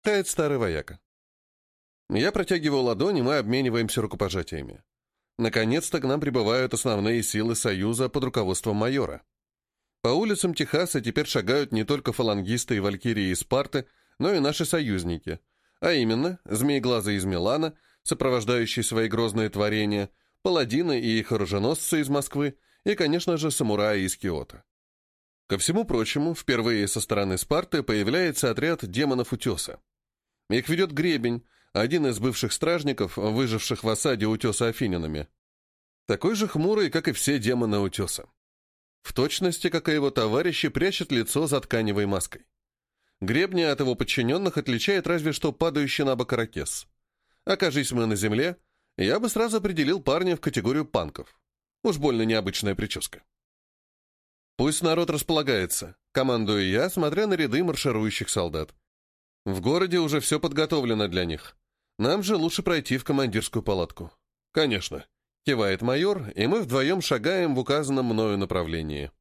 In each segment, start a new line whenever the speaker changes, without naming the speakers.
Тает старый вояка. Я протягиваю ладонь, и мы обмениваемся рукопожатиями. Наконец-то к нам прибывают основные силы Союза под руководством майора. По улицам Техаса теперь шагают не только фалангисты и валькирии из Спарты, но и наши союзники, а именно змееглазы из Милана, сопровождающие свои грозные творения, паладины и их оруженосцы из Москвы и, конечно же, самураи из Киото. Ко всему прочему, впервые со стороны Спарты появляется отряд демонов Утеса. Их ведет Гребень, один из бывших стражников, выживших в осаде Утеса афинянами. Такой же хмурый, как и все демоны Утеса. В точности, как и его товарищи, прячет лицо за тканевой маской. Гребня от его подчиненных отличает разве что падающий на бок ирокез. Окажись мы на земле, я бы сразу определил парня в категорию панков. Уж больно необычная прическа. Пусть народ располагается, командую я, смотря на ряды марширующих солдат. В городе уже все подготовлено для них. Нам же лучше пройти в командирскую палатку. Конечно, кивает майор, и мы вдвоем шагаем в указанном мною направлении.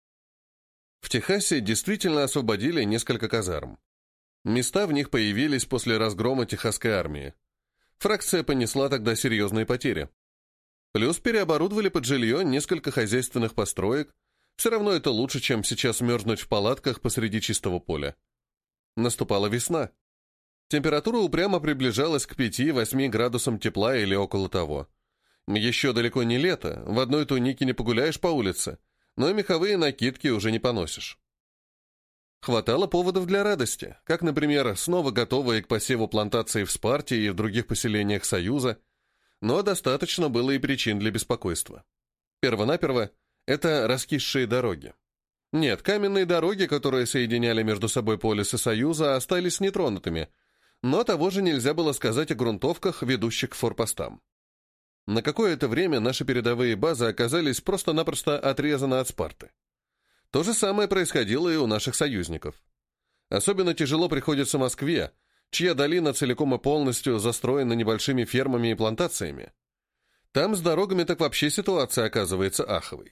В Техасе действительно освободили несколько казарм. Места в них появились после разгрома техасской армии. Фракция понесла тогда серьезные потери. Плюс переоборудовали под жилье несколько хозяйственных построек. Все равно это лучше, чем сейчас мерзнуть в палатках посреди чистого поля. Наступала весна. Температура упрямо приближалась к 5-8 градусам тепла или около того. Еще далеко не лето, в одной тунике не погуляешь по улице, но меховые накидки уже не поносишь. Хватало поводов для радости, как, например, снова готовые к посеву плантации в Спарте и в других поселениях Союза, но достаточно было и причин для беспокойства. Первонаперво это раскисшие дороги. Нет, каменные дороги, которые соединяли между собой полисы Союза, остались нетронутыми, но того же нельзя было сказать о грунтовках, ведущих к форпостам. На какое-то время наши передовые базы оказались просто-напросто отрезаны от Спарты. То же самое происходило и у наших союзников. Особенно тяжело приходится Москве, чья долина целиком и полностью застроена небольшими фермами и плантациями. Там с дорогами так вообще ситуация оказывается аховой.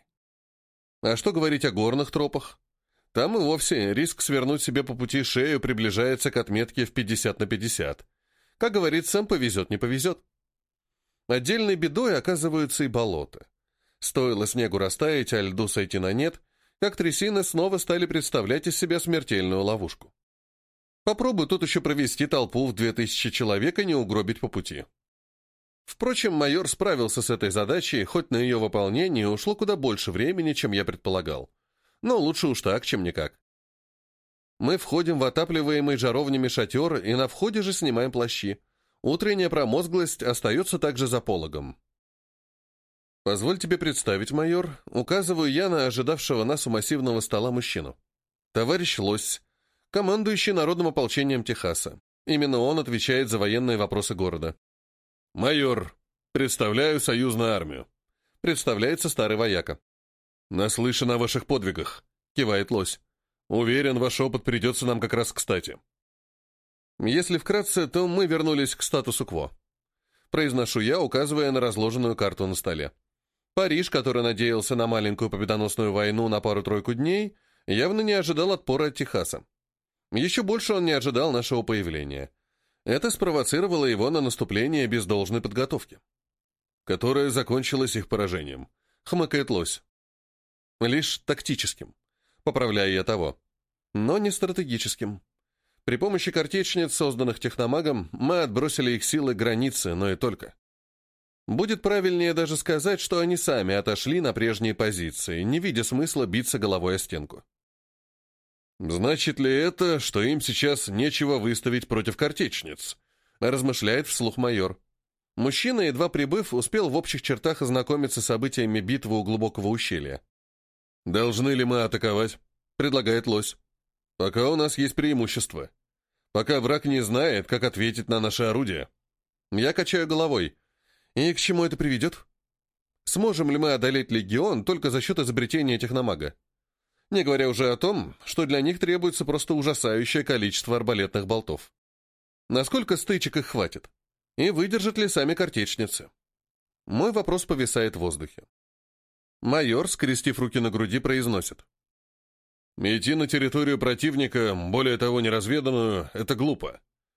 А что говорить о горных тропах? Там и вовсе риск свернуть себе по пути шею приближается к отметке в 50/50. Как говорится, повезет, не повезет. Отдельной бедой оказываются и болота. Стоило снегу растаять, а льду сойти на нет, как трясины снова стали представлять из себя смертельную ловушку. Попробуй тут еще провести толпу в 2000 человек и не угробить по пути. Впрочем, майор справился с этой задачей, хоть на ее выполнение ушло куда больше времени, чем я предполагал. Но лучше уж так, чем никак. Мы входим в отапливаемый жаровнями шатер и на входе же снимаем плащи. Утренняя промозглость остается также за пологом. «Позволь тебе представить, майор», указываю я на ожидавшего нас у массивного стола мужчину. Товарищ Лось, командующий народным ополчением Техаса. Именно он отвечает за военные вопросы города. «Майор, представляю союзную армию», — представляется старый вояка. «Наслышан о ваших подвигах», — кивает Лось. «Уверен, ваш опыт придется нам как раз кстати». Если вкратце, то мы вернулись к статусу кво. Произношу я, указывая на разложенную карту на столе. Париж, который надеялся на маленькую победоносную войну на пару-тройку дней, явно не ожидал отпора от Техаса. Еще больше он не ожидал нашего появления. Это спровоцировало его на наступление без должной подготовки, которое закончилось их поражением. Хмыкает Лось. Лишь тактическим. Поправляю я того. Но не стратегическим. При помощи картечниц, созданных техномагом, мы отбросили их силы к границе, но и только. Будет правильнее даже сказать, что они сами отошли на прежние позиции, не видя смысла биться головой о стенку. «Значит ли это, что им сейчас нечего выставить против картечниц?» — размышляет вслух майор. Мужчина, едва прибыв, успел в общих чертах ознакомиться с событиями битвы у глубокого ущелья. «Должны ли мы атаковать?» — предлагает Лось. «Пока у нас есть преимущество. Пока враг не знает, как ответить на наше орудие». Я качаю головой. И к чему это приведет? Сможем ли мы одолеть легион только за счет изобретения техномага? Не говоря уже о том, что для них требуется просто ужасающее количество арбалетных болтов. Насколько стычек их хватит? И выдержат ли сами картечницы? Мой вопрос повисает в воздухе. Майор, скрестив руки на груди, произносит. «Идти на территорию противника, более того неразведанную, это глупо.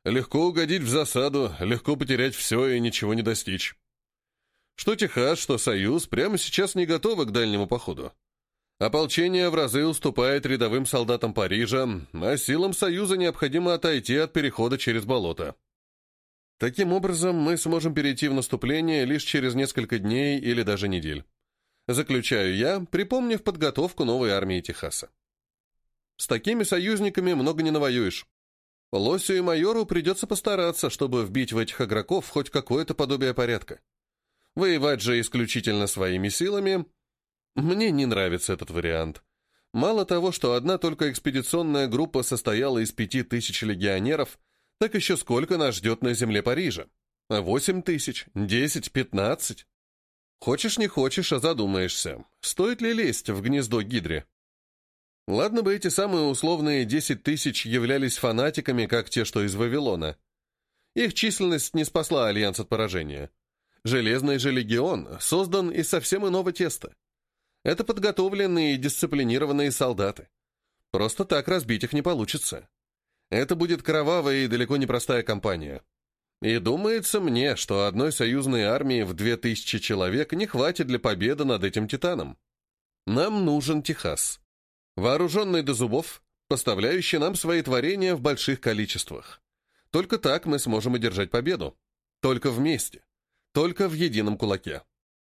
Легко угодить в засаду, легко потерять все и ничего не достичь. Что Техас, что Союз прямо сейчас не готовы к дальнему походу. Ополчение в разы уступает рядовым солдатам Парижа, а силам Союза необходимо отойти от перехода через болото. Таким образом, мы сможем перейти в наступление лишь через несколько дней или даже недель. Заключаю я, припомнив подготовку новой армии Техаса. С такими союзниками много не навоюешь. Лосю и майору придется постараться, чтобы вбить в этих игроков хоть какое-то подобие порядка. Воевать же исключительно своими силами... Мне не нравится этот вариант. Мало того, что одна только экспедиционная группа состояла из 5000 легионеров, так еще сколько нас ждет на земле Парижа? 8000? 10? 15? Хочешь не хочешь, а задумаешься, стоит ли лезть в гнездо Гидре? Ладно бы эти самые условные 10 000 являлись фанатиками, как те, что из Вавилона. Их численность не спасла Альянс от поражения. Железный же легион создан из совсем иного теста. Это подготовленные и дисциплинированные солдаты. Просто так разбить их не получится. Это будет кровавая и далеко не простая кампания. И думается мне, что одной союзной армии в 2000 человек не хватит для победы над этим титаном. Нам нужен Техас. Вооруженный до зубов, поставляющий нам свои творения в больших количествах. Только так мы сможем одержать победу. Только вместе. Только в едином кулаке.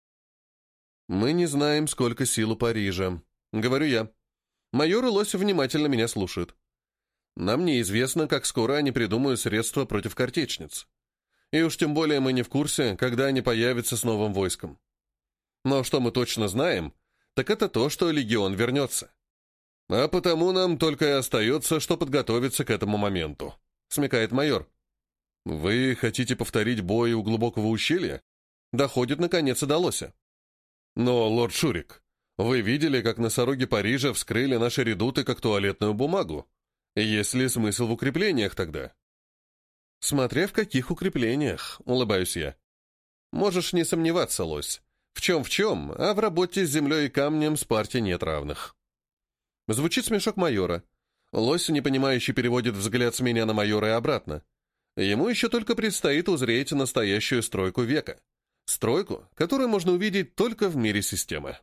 Мы не знаем, сколько сил у Парижа. Говорю я. Майор и Лосев внимательно меня слушают. Нам неизвестно, как скоро они придумают средства против картечниц. И уж тем более мы не в курсе, когда они появятся с новым войском. Но что мы точно знаем, так это то, что легион вернется. А потому нам только и остается, что подготовиться к этому моменту, смекает майор. Вы хотите повторить бой у глубокого ущелья? Доходит наконец и до Лося. Но, лорд Шурик, вы видели, как носороги Парижа вскрыли наши редуты как туалетную бумагу? Есть ли смысл в укреплениях тогда? Смотря в каких укреплениях, улыбаюсь я. Можешь не сомневаться, Лось. В чем, а в работе с землей и камнем Спарте нет равных. Звучит смешок майора. Лось, непонимающе, переводит взгляд с меня на майора и обратно. Ему еще только предстоит узреть настоящую стройку века. Стройку, которую можно увидеть только в мире системы.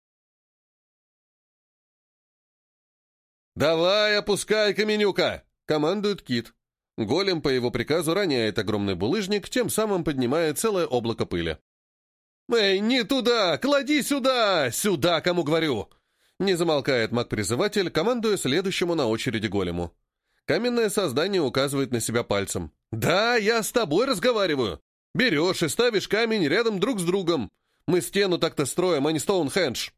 «Давай, опускай, Каменюка!» — командует Кит. Голем по его приказу роняет огромный булыжник, тем самым поднимая целое облако пыли. «Эй, не туда! Клади сюда! Сюда, кому говорю!» Не замолкает маг-призыватель, командуя следующему на очереди голему. Каменное создание указывает на себя пальцем. «Да, я с тобой разговариваю! Берешь и ставишь камень рядом друг с другом. Мы стену так-то строим, а не Стоунхендж».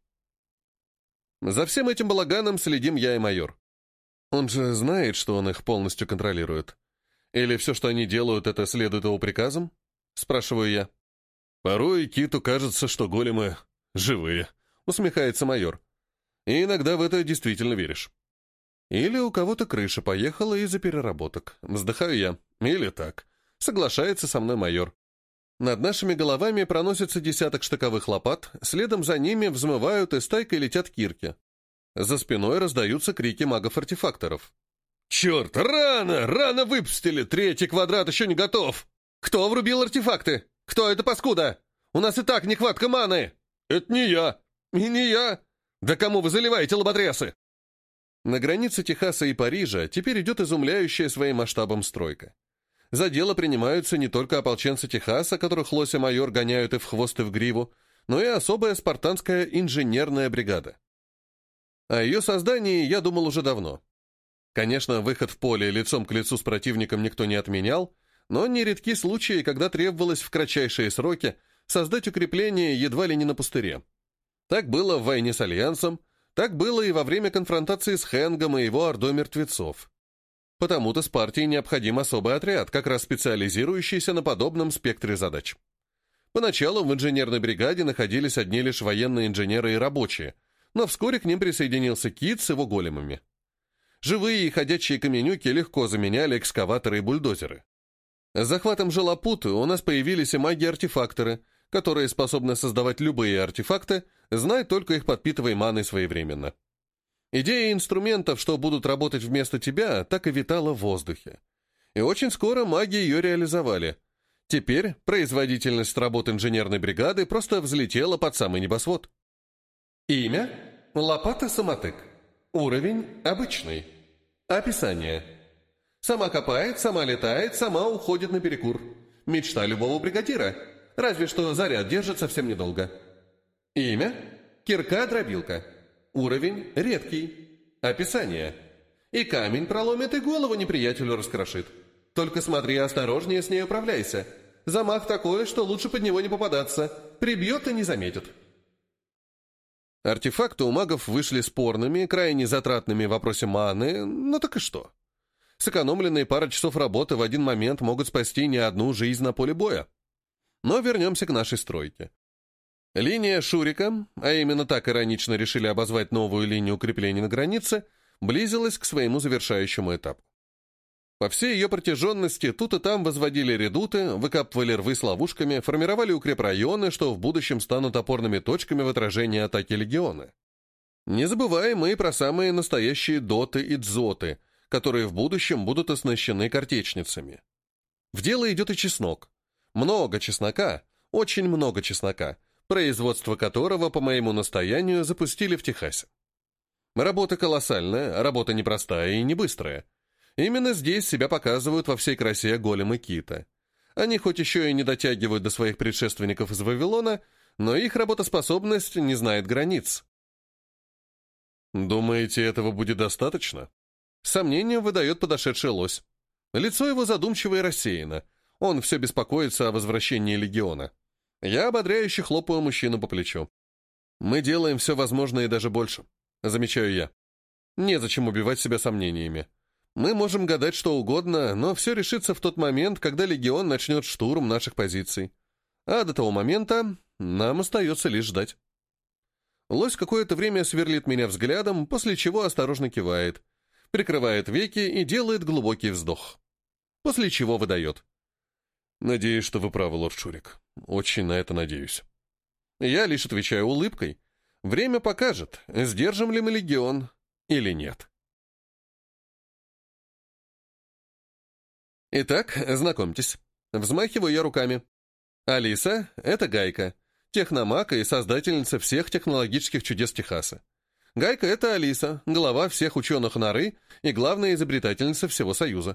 За всем этим балаганом следим я и майор. Он же знает, что он их полностью контролирует. Или все, что они делают, это следует его приказам? Спрашиваю я. Порой Киту кажется, что големы живые, усмехается майор. И иногда в это действительно веришь. Или у кого-то крыша поехала из-за переработок. Вздыхаю я. Или так. Соглашается со мной майор. Над нашими головами проносится десяток штыковых лопат, следом за ними взмывают и стайкой летят кирки. За спиной раздаются крики магов-артефакторов. «Черт, рано! Рано выпустили! Третий квадрат еще не готов! Кто врубил артефакты? Кто это паскуда? У нас и так нехватка маны!» «Это не я! И не я! Да кому вы заливаете лоботрясы?» На границе Техаса и Парижа теперь идет изумляющая своим масштабом стройка. За дело принимаются не только ополченцы Техаса, которых Лось и майор гоняют и в хвост, и в гриву, но и особая спартанская инженерная бригада. О ее создании я думал уже давно. Конечно, выход в поле лицом к лицу с противником никто не отменял, но нередки случаи, когда требовалось в кратчайшие сроки создать укрепление едва ли не на пустыре. Так было в войне с Альянсом, так было и во время конфронтации с Хэнгом и его ордой мертвецов. Потому-то Спарте необходим особый отряд, как раз специализирующийся на подобном спектре задач. Поначалу в инженерной бригаде находились одни лишь военные инженеры и рабочие, но вскоре к ним присоединился Кит с его големами. Живые и ходячие каменюки легко заменяли экскаваторы и бульдозеры. С захватом Желапуты у нас появились и маги-артефакторы, которые способны создавать любые артефакты, зная только их подпитывай маной своевременно. Идея инструментов, что будут работать вместо тебя, так и витала в воздухе. И очень скоро маги ее реализовали. Теперь производительность работ инженерной бригады просто взлетела под самый небосвод. Имя – Лопата Самотык. Уровень – обычный. Описание. Сама копает, сама летает, сама уходит на перекур. Мечта любого бригадира. Разве что заряд держит совсем недолго. Имя – Кирка-дробилка. Уровень – редкий. Описание. И камень проломит, и голову неприятелю раскрошит. Только смотри осторожнее, с ней управляйся. Замах такой, что лучше под него не попадаться. Прибьет и не заметит. Артефакты у магов вышли спорными, крайне затратными в вопросе маны, ну так и что? Сэкономленные пара часов работы в один момент могут спасти не одну жизнь на поле боя. Но вернемся к нашей стройке. Линия Шурика, а именно так иронично решили обозвать новую линию укреплений на границе, близилась к своему завершающему этапу. По всей ее протяженности тут и там возводили редуты, выкапывали рвы с ловушками, формировали укрепрайоны, что в будущем станут опорными точками в отражении атаки легиона. Не забываем мы и про самые настоящие доты и дзоты, которые в будущем будут оснащены картечницами. В дело идет и чеснок. Много чеснока, очень много чеснока, производство которого, по моему настоянию, запустили в Техасе. Работа колоссальная, работа непростая и не быстрая. Именно здесь себя показывают во всей красе големы Кита. Они хоть еще и не дотягивают до своих предшественников из Вавилона, но их работоспособность не знает границ. «Думаете, этого будет достаточно?» С сомнением выдает подошедший лось. Лицо его задумчиво и рассеяно. Он все беспокоится о возвращении легиона. Я ободряюще хлопаю мужчину по плечу. «Мы делаем все возможное и даже больше», — замечаю я. Незачем убивать себя сомнениями. Мы можем гадать что угодно, но все решится в тот момент, когда легион начнет штурм наших позиций. А до того момента нам остается лишь ждать. Лось какое-то время сверлит меня взглядом, после чего осторожно кивает, прикрывает веки и делает глубокий вздох. После чего выдает. «Надеюсь, что вы правы, лорд Шурик. Очень на это надеюсь». Я лишь отвечаю улыбкой. Время покажет, сдержим ли мы легион или нет. Итак, знакомьтесь. Взмахиваю я руками. Алиса — это Гайка, техномаг и создательница всех технологических чудес Техаса. Гайка — это Алиса, глава всех ученых Норы и главная изобретательница всего Союза.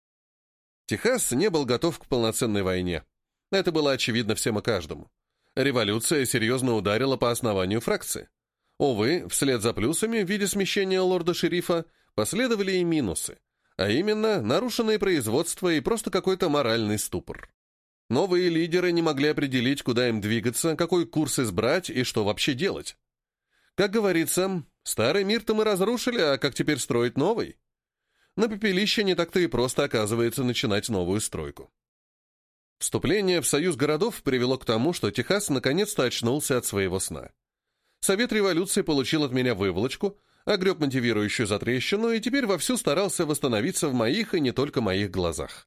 Техас не был готов к полноценной войне. Это было очевидно всем и каждому. Революция серьезно ударила по основанию фракции. Увы, вслед за плюсами в виде смещения лорда-шерифа последовали и минусы. А именно, нарушенное производство и просто какой-то моральный ступор. Новые лидеры не могли определить, куда им двигаться, какой курс избрать и что вообще делать. Как говорится, старый мир-то мы разрушили, а как теперь строить новый? На пепелище не так-то и просто, оказывается, начинать новую стройку. Вступление в союз городов привело к тому, что Техас наконец-то очнулся от своего сна. Совет революции получил от меня выволочку, огреб мотивирующую затрещину и теперь вовсю старался восстановиться в моих и не только моих глазах.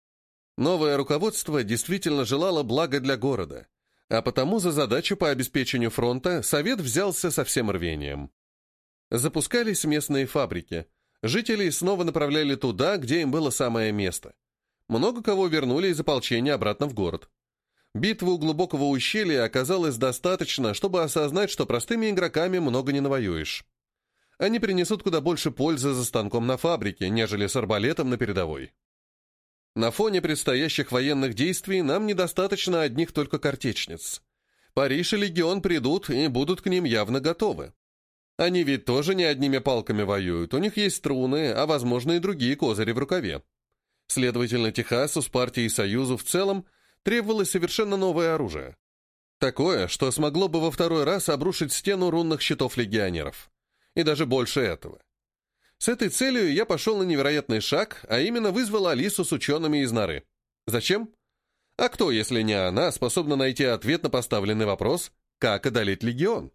Новое руководство действительно желало блага для города, а потому за задачу по обеспечению фронта Совет взялся со всем рвением. Запускались местные фабрики, жителей снова направляли туда, где им было самое место. Много кого вернули из ополчения обратно в город. Битвы у глубокого ущелья оказалось достаточно, чтобы осознать, что простыми игроками много не навоюешь. Они принесут куда больше пользы за станком на фабрике, нежели с арбалетом на передовой. На фоне предстоящих военных действий нам недостаточно одних только картечниц. Париж и легион придут и будут к ним явно готовы. Они ведь тоже не одними палками воюют, у них есть струны, а возможно и другие козыри в рукаве. Следовательно, Техасу, Спарте и Союзу в целом требовалось совершенно новое оружие. Такое, что смогло бы во второй раз обрушить стену рунных щитов легионеров. И даже больше этого. С этой целью я пошел на невероятный шаг, а именно вызвал Алису с учеными из Норы. Зачем? А кто, если не она, способна найти ответ на поставленный вопрос, как одолеть легион?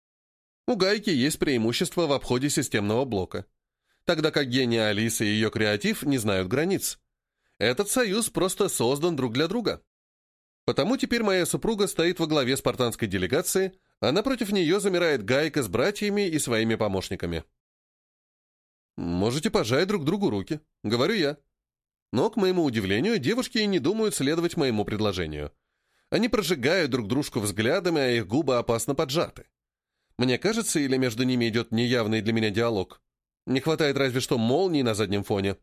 У Гайки есть преимущество в обходе системного блока, тогда как гений Алисы и ее креатив не знают границ. Этот союз просто создан друг для друга. Потому теперь моя супруга стоит во главе спартанской делегации, а напротив нее замирает Гайка с братьями и своими помощниками. «Можете пожать друг другу руки», — говорю я. Но, к моему удивлению, девушки и не думают следовать моему предложению. Они прожигают друг дружку взглядами, а их губы опасно поджаты. Мне кажется, или между ними идет неявный для меня диалог? Не хватает разве что молнии на заднем фоне.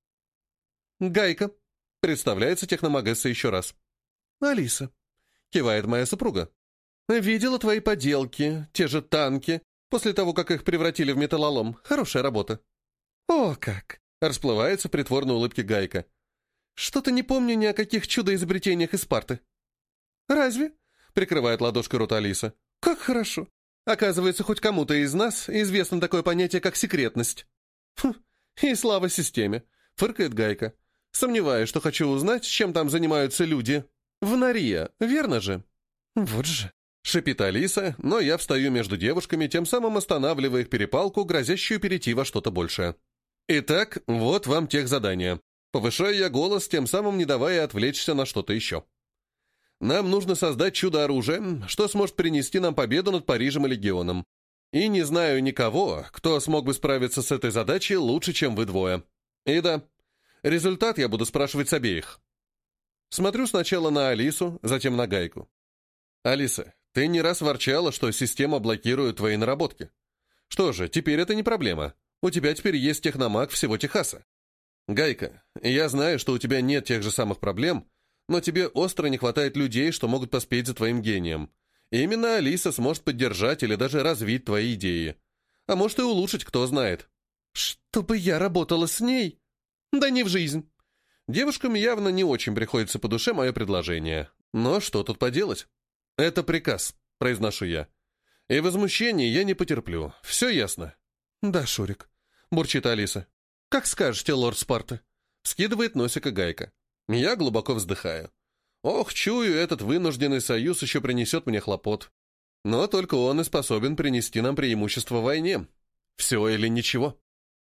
«Гайка», — представляется техномагесса еще раз. «Алиса», — кивает моя супруга. «Видела твои поделки, те же танки, после того, как их превратили в металлолом. Хорошая работа». «О, как!» — расплывается в притворной улыбке Гайка. «Что-то не помню ни о каких чудо-изобретениях из Спарты». «Разве?» — прикрывает ладошкой рот Алиса. «Как хорошо! Оказывается, хоть кому-то из нас известно такое понятие, как секретность». «Хм, и слава системе!» — фыркает Гайка. «Сомневаюсь, что хочу узнать, чем там занимаются люди. В Нария, верно же?» «Вот же!» — шипит Алиса, но я встаю между девушками, тем самым останавливая их перепалку, грозящую перейти во что-то большее. «Итак, вот вам техзадание». Повышаю я голос, тем самым не давая отвлечься на что-то еще. Нам нужно создать чудо-оружие, что сможет принести нам победу над Парижем и Легионом. И не знаю никого, кто смог бы справиться с этой задачей лучше, чем вы двое. И да, результат я буду спрашивать с обеих. Смотрю сначала на Алису, затем на Гайку. «Алиса, ты не раз ворчала, что система блокирует твои наработки. Что же, теперь это не проблема. У тебя теперь есть техномаг всего Техаса. Гайка, я знаю, что у тебя нет тех же самых проблем, но тебе остро не хватает людей, что могут поспеть за твоим гением. И именно Алиса сможет поддержать или даже развить твои идеи. А может и улучшить, кто знает». «Чтобы я работала с ней? Да не в жизнь». Девушкам явно не очень приходится по душе мое предложение. Но что тут поделать? «Это приказ», — произношу я. «И возмущений я не потерплю. Все ясно?» «Да, Шурик», — бурчит Алиса. «Как скажете, лорд Спарта», — вскидывает носика Гайка. Я глубоко вздыхаю. Ох, чую, этот вынужденный союз еще принесет мне хлопот. Но только он и способен принести нам преимущество в войне. Все или ничего.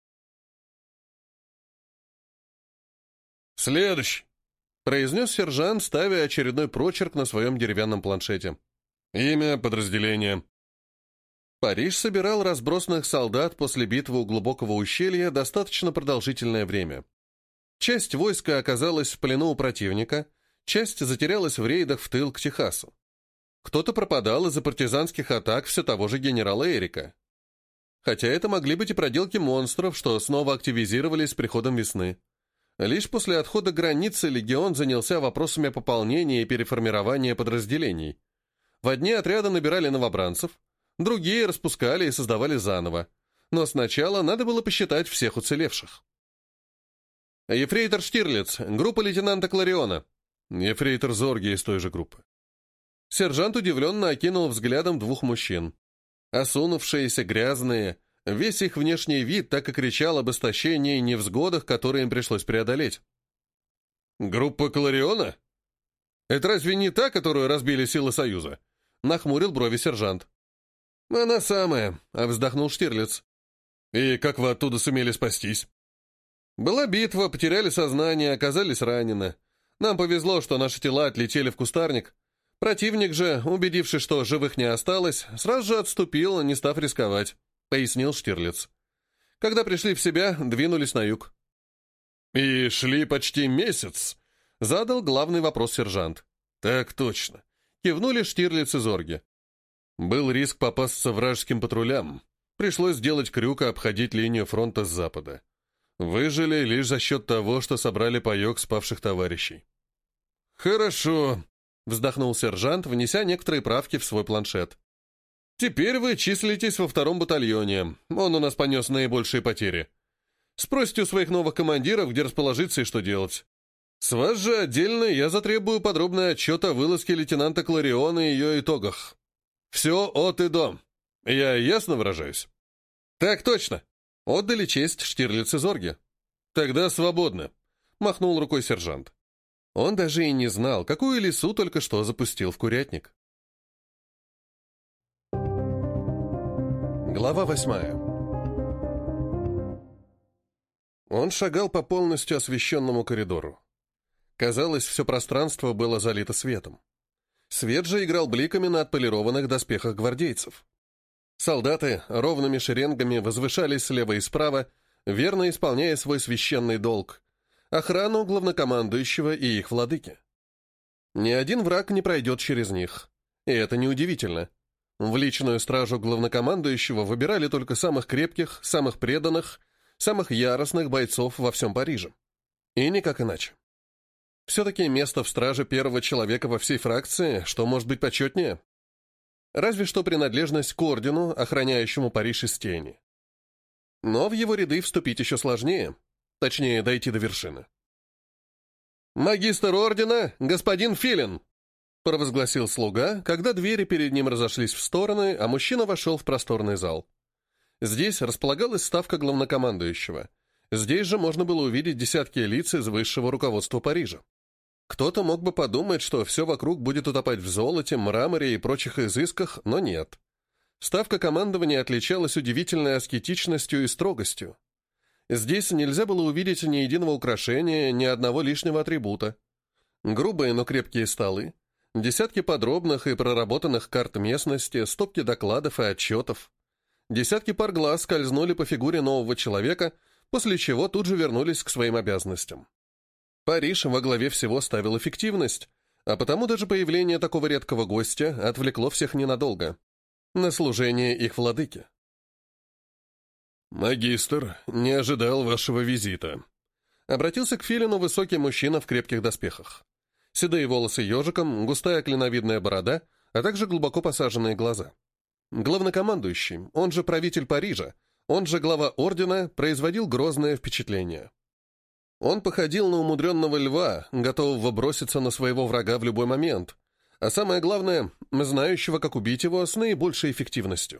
«Следующий», — произнес сержант, ставя очередной прочерк на своем деревянном планшете. «Имя подразделения». Париж собирал разбросанных солдат после битвы у глубокого ущелья достаточно продолжительное время. Часть войска оказалась в плену у противника, часть затерялась в рейдах в тыл к Техасу. Кто-то пропадал из-за партизанских атак все того же генерала Эрика. Хотя это могли быть и проделки монстров, что снова активизировались с приходом весны. Лишь после отхода границы легион занялся вопросами пополнения и переформирования подразделений. В одни отряды набирали новобранцев, другие распускали и создавали заново. Но сначала надо было посчитать всех уцелевших. «Ефрейтор Штирлиц, группа лейтенанта Клариона». «Ефрейтор Зорги из той же группы». Сержант удивленно окинул взглядом двух мужчин. Осунувшиеся, грязные, весь их внешний вид так и кричал об истощении и невзгодах, которые им пришлось преодолеть. «Группа Клариона? Это разве не та, которую разбили силы Союза?» — нахмурил брови сержант. «Она самая», — вздохнул Штирлиц. «И как вы оттуда сумели спастись?» «Была битва, потеряли сознание, оказались ранены. Нам повезло, что наши тела отлетели в кустарник. Противник же, убедившись, что живых не осталось, сразу же отступил, не став рисковать», — пояснил Штирлиц. «Когда пришли в себя, двинулись на юг». «И шли почти месяц?» — задал главный вопрос сержант. «Так точно», — кивнули Штирлиц и Зорги. «Был риск попасться вражеским патрулям. Пришлось сделать крюк и обходить линию фронта с запада. Выжили лишь за счет того, что собрали паек спавших товарищей». «Хорошо», — вздохнул сержант, внеся некоторые правки в свой планшет. «Теперь вы числитесь во 2-м батальоне. Он у нас понес наибольшие потери. Спросите у своих новых командиров, где расположиться и что делать. С вас же отдельно я затребую подробный отчет о вылазке лейтенанта Клариона и ее итогах. Все от и до. Я ясно выражаюсь?» «Так точно», — отдали честь Штирлиц и Зорге. «Тогда свободно», — махнул рукой сержант. Он даже и не знал, какую лису только что запустил в курятник. Глава 8. Он шагал по полностью освещенному коридору. Казалось, все пространство было залито светом. Свет же играл бликами на отполированных доспехах гвардейцев. Солдаты ровными шеренгами возвышались слева и справа, верно исполняя свой священный долг, охрану главнокомандующего и их владыки. Ни один враг не пройдет через них. И это неудивительно. В личную стражу главнокомандующего выбирали только самых крепких, самых преданных, самых яростных бойцов во всем Париже. И никак иначе. Все-таки место в страже первого человека во всей фракции, что может быть почетнее? Разве что принадлежность к ордену, охраняющему Париж из тени. Но в его ряды вступить еще сложнее, точнее, дойти до вершины. «Магистр ордена, господин Филин!» провозгласил слуга, когда двери перед ним разошлись в стороны, а мужчина вошел в просторный зал. Здесь располагалась ставка главнокомандующего. Здесь же можно было увидеть десятки лиц из высшего руководства Парижа. Кто-то мог бы подумать, что все вокруг будет утопать в золоте, мраморе и прочих изысках, но нет. Ставка командования отличалась удивительной аскетичностью и строгостью. Здесь нельзя было увидеть ни единого украшения, ни одного лишнего атрибута. Грубые, но крепкие столы, десятки подробных и проработанных карт местности, стопки докладов и отчетов. Десятки пар глаз скользнули по фигуре нового человека, после чего тут же вернулись к своим обязанностям. Париж во главе всего ставил эффективность, а потому даже появление такого редкого гостя отвлекло всех ненадолго. На служение их владыки. «Магистр, не ожидал вашего визита», — обратился к Филину высокий мужчина в крепких доспехах. Седые волосы ежиком, густая клиновидная борода, а также глубоко посаженные глаза. Главнокомандующий, он же правитель Парижа, он же глава ордена, производил грозное впечатление. Он походил на умудренного льва, готового броситься на своего врага в любой момент, а самое главное, знающего, как убить его с наибольшей эффективностью.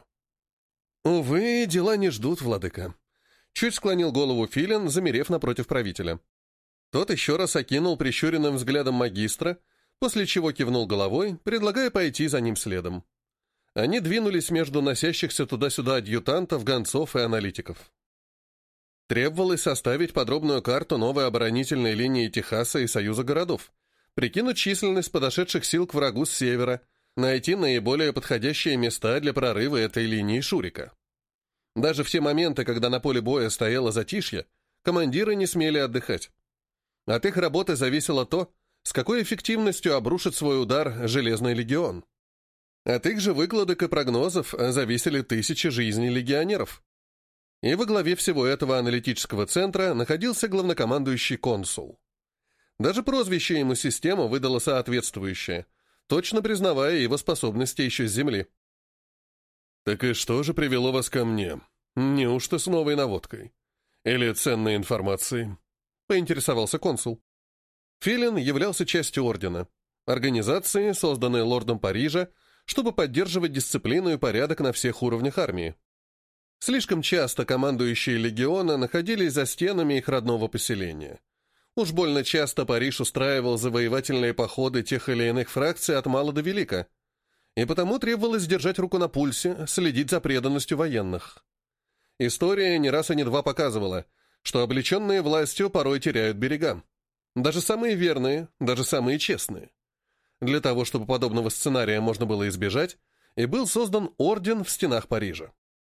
«Увы, дела не ждут, владыка», — чуть склонил голову Филин, замерев напротив правителя. Тот еще раз окинул прищуренным взглядом магистра, после чего кивнул головой, предлагая пойти за ним следом. Они двинулись между носящихся туда-сюда адъютантов, гонцов и аналитиков. Требовалось составить подробную карту новой оборонительной линии Техаса и Союза городов, прикинуть численность подошедших сил к врагу с севера, найти наиболее подходящие места для прорыва этой линии Шурика. Даже в те моменты, когда на поле боя стояло затишье, командиры не смели отдыхать. От их работы зависело то, с какой эффективностью обрушит свой удар Железный легион. От их же выкладок и прогнозов зависели тысячи жизней легионеров. И во главе всего этого аналитического центра находился главнокомандующий консул. Даже прозвище ему система выдала соответствующее, точно признавая его способности еще с земли. «Так и что же привело вас ко мне? Неужто с новой наводкой? Или ценной информацией?» — поинтересовался консул. Филин являлся частью ордена, организации, созданной лордом Парижа, чтобы поддерживать дисциплину и порядок на всех уровнях армии. Слишком часто командующие легиона находились за стенами их родного поселения. Уж больно часто Париж устраивал завоевательные походы тех или иных фракций от мала до велика, и потому требовалось держать руку на пульсе, следить за преданностью военных. История не раз и не два показывала, что облеченные властью порой теряют берега. Даже самые верные, даже самые честные. Для того, чтобы подобного сценария можно было избежать, и был создан орден в стенах Парижа.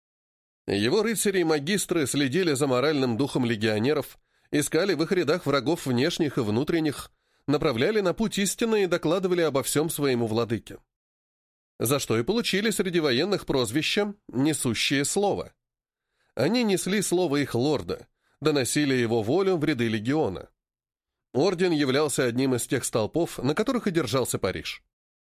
Его рыцари и магистры следили за моральным духом легионеров, искали в их рядах врагов внешних и внутренних, направляли на путь истины и докладывали обо всем своему владыке. За что и получили среди военных прозвище «несущие слово». Они несли слово их лорда, доносили его волю в ряды легиона. Орден являлся одним из тех столпов, на которых и держался Париж.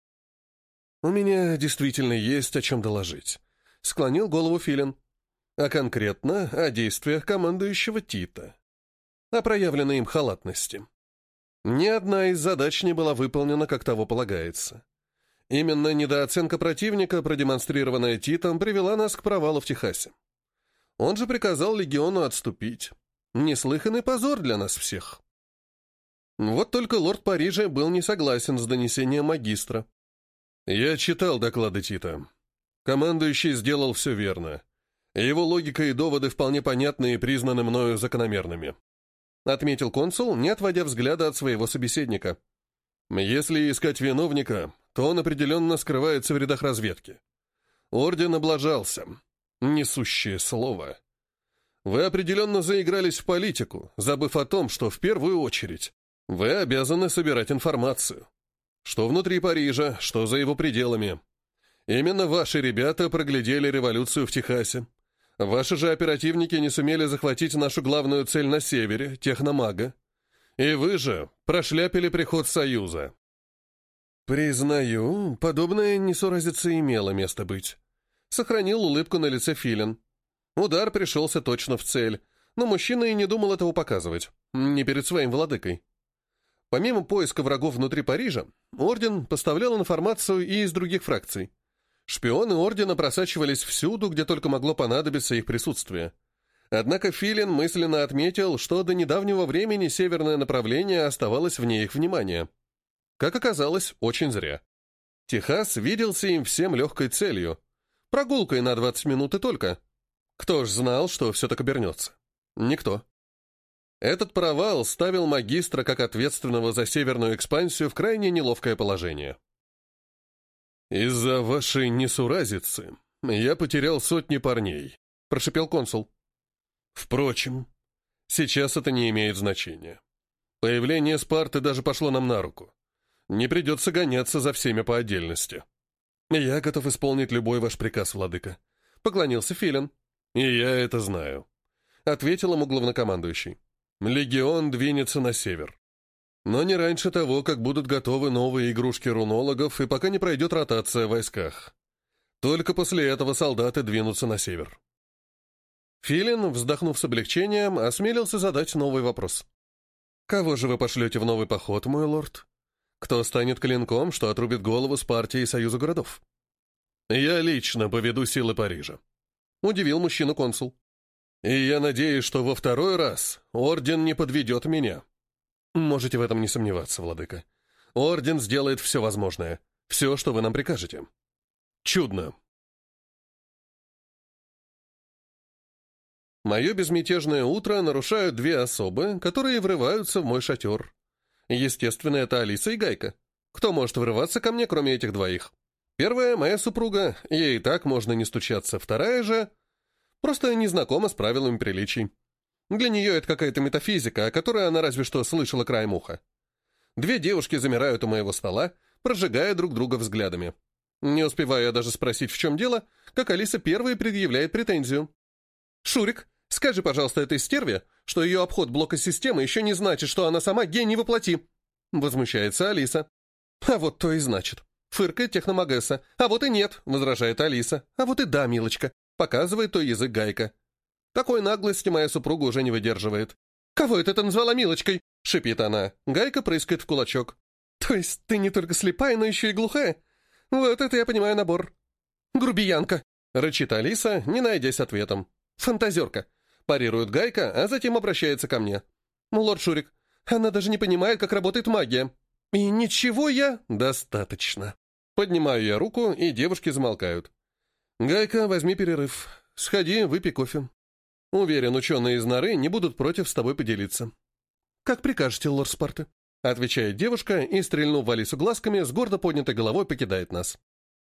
«У меня действительно есть о чем доложить», — склонил голову Филин. «А конкретно о действиях командующего Тита, о проявленной им халатности. Ни одна из задач не была выполнена, как того полагается. Именно недооценка противника, продемонстрированная Титом, привела нас к провалу в Техасе. Он же приказал легиону отступить. Неслыханный позор для нас всех». Вот только лорд Парижа был не согласен с донесением магистра. «Я читал доклады Тита. Командующий сделал все верно. Его логика и доводы вполне понятны и признаны мною закономерными», — отметил консул, не отводя взгляда от своего собеседника. «Если искать виновника, то он определенно скрывается в рядах разведки. Орден облажался. Несущее слово. Вы определенно заигрались в политику, забыв о том, что в первую очередь вы обязаны собирать информацию. Что внутри Парижа, что за его пределами. Именно ваши ребята проглядели революцию в Техасе. Ваши же оперативники не сумели захватить нашу главную цель на севере, техномага. И вы же прошляпили приход Союза. Признаю, подобная несуразица имела место быть. Сохранил улыбку на лице Филин. Удар пришелся точно в цель, но мужчина и не думал этого показывать. Не перед своим владыкой. Помимо поиска врагов внутри Парижа, Орден поставлял информацию и из других фракций. Шпионы Ордена просачивались всюду, где только могло понадобиться их присутствие. Однако Филин мысленно отметил, что до недавнего времени северное направление оставалось вне их внимания. Как оказалось, очень зря. Техас виделся им всем легкой целью. Прогулкой на 20 минут и только. Кто ж знал, что все так обернется? Никто. Этот провал ставил магистра как ответственного за северную экспансию в крайне неловкое положение. «Из-за вашей несуразицы я потерял сотни парней», — прошипел консул. «Впрочем, сейчас это не имеет значения. Появление Спарты даже пошло нам на руку. Не придется гоняться за всеми по отдельности. Я готов исполнить любой ваш приказ, владыка», — поклонился Филин. «И я это знаю», — ответил ему главнокомандующий. «Легион двинется на север. Но не раньше того, как будут готовы новые игрушки рунологов и пока не пройдет ротация в войсках. Только после этого солдаты двинутся на север». Филин, вздохнув с облегчением, осмелился задать новый вопрос. «Кого же вы пошлете в новый поход, мой лорд? Кто станет клинком, что отрубит голову Спарте и Союзу городов?» «Я лично поведу силы Парижа», — удивил мужчину консул. «И я надеюсь, что во второй раз Орден не подведет меня». «Можете в этом не сомневаться, владыка. Орден сделает все возможное. Все, что вы нам прикажете». «Чудно». Мое безмятежное утро нарушают две особы, которые врываются в мой шатер. Естественно, это Алиса и Гайка. Кто может врываться ко мне, кроме этих двоих? Первая — моя супруга, ей и так можно не стучаться. Вторая же просто не знакома с правилами приличий. Для нее это какая-то метафизика, о которой она разве что слышала краем уха. Две девушки замирают у моего стола, прожигая друг друга взглядами. Не успеваю я даже спросить, в чем дело, как Алиса первой предъявляет претензию. «Шурик, скажи, пожалуйста, этой стерве, что ее обход блока системы еще не значит, что она сама гений воплоти!» Возмущается Алиса. «А вот то и значит», — фыркает техномагесса. «А вот и нет», — возражает Алиса. «А вот и да, милочка», — показывает то язык Гайка. Такой наглости моя супруга уже не выдерживает. «Кого это ты назвала милочкой?» — шипит она. Гайка прыскает в кулачок. «То есть ты не только слепая, но еще и глухая? Вот это я понимаю набор». «Грубиянка!» — рычит Алиса, не найдясь ответом. «Фантазерка!» — парирует Гайка, а затем обращается ко мне. «Лорд Шурик, она даже не понимает, как работает магия». «И ничего я...» «Достаточно». Поднимаю я руку, и девушки замолкают. «Гайка, возьми перерыв. Сходи, выпей кофе. Уверен, ученые из норы не будут против с тобой поделиться». «Как прикажете, лорд Спарта», — отвечает девушка и, стрельнув в Алису глазками, с гордо поднятой головой покидает нас.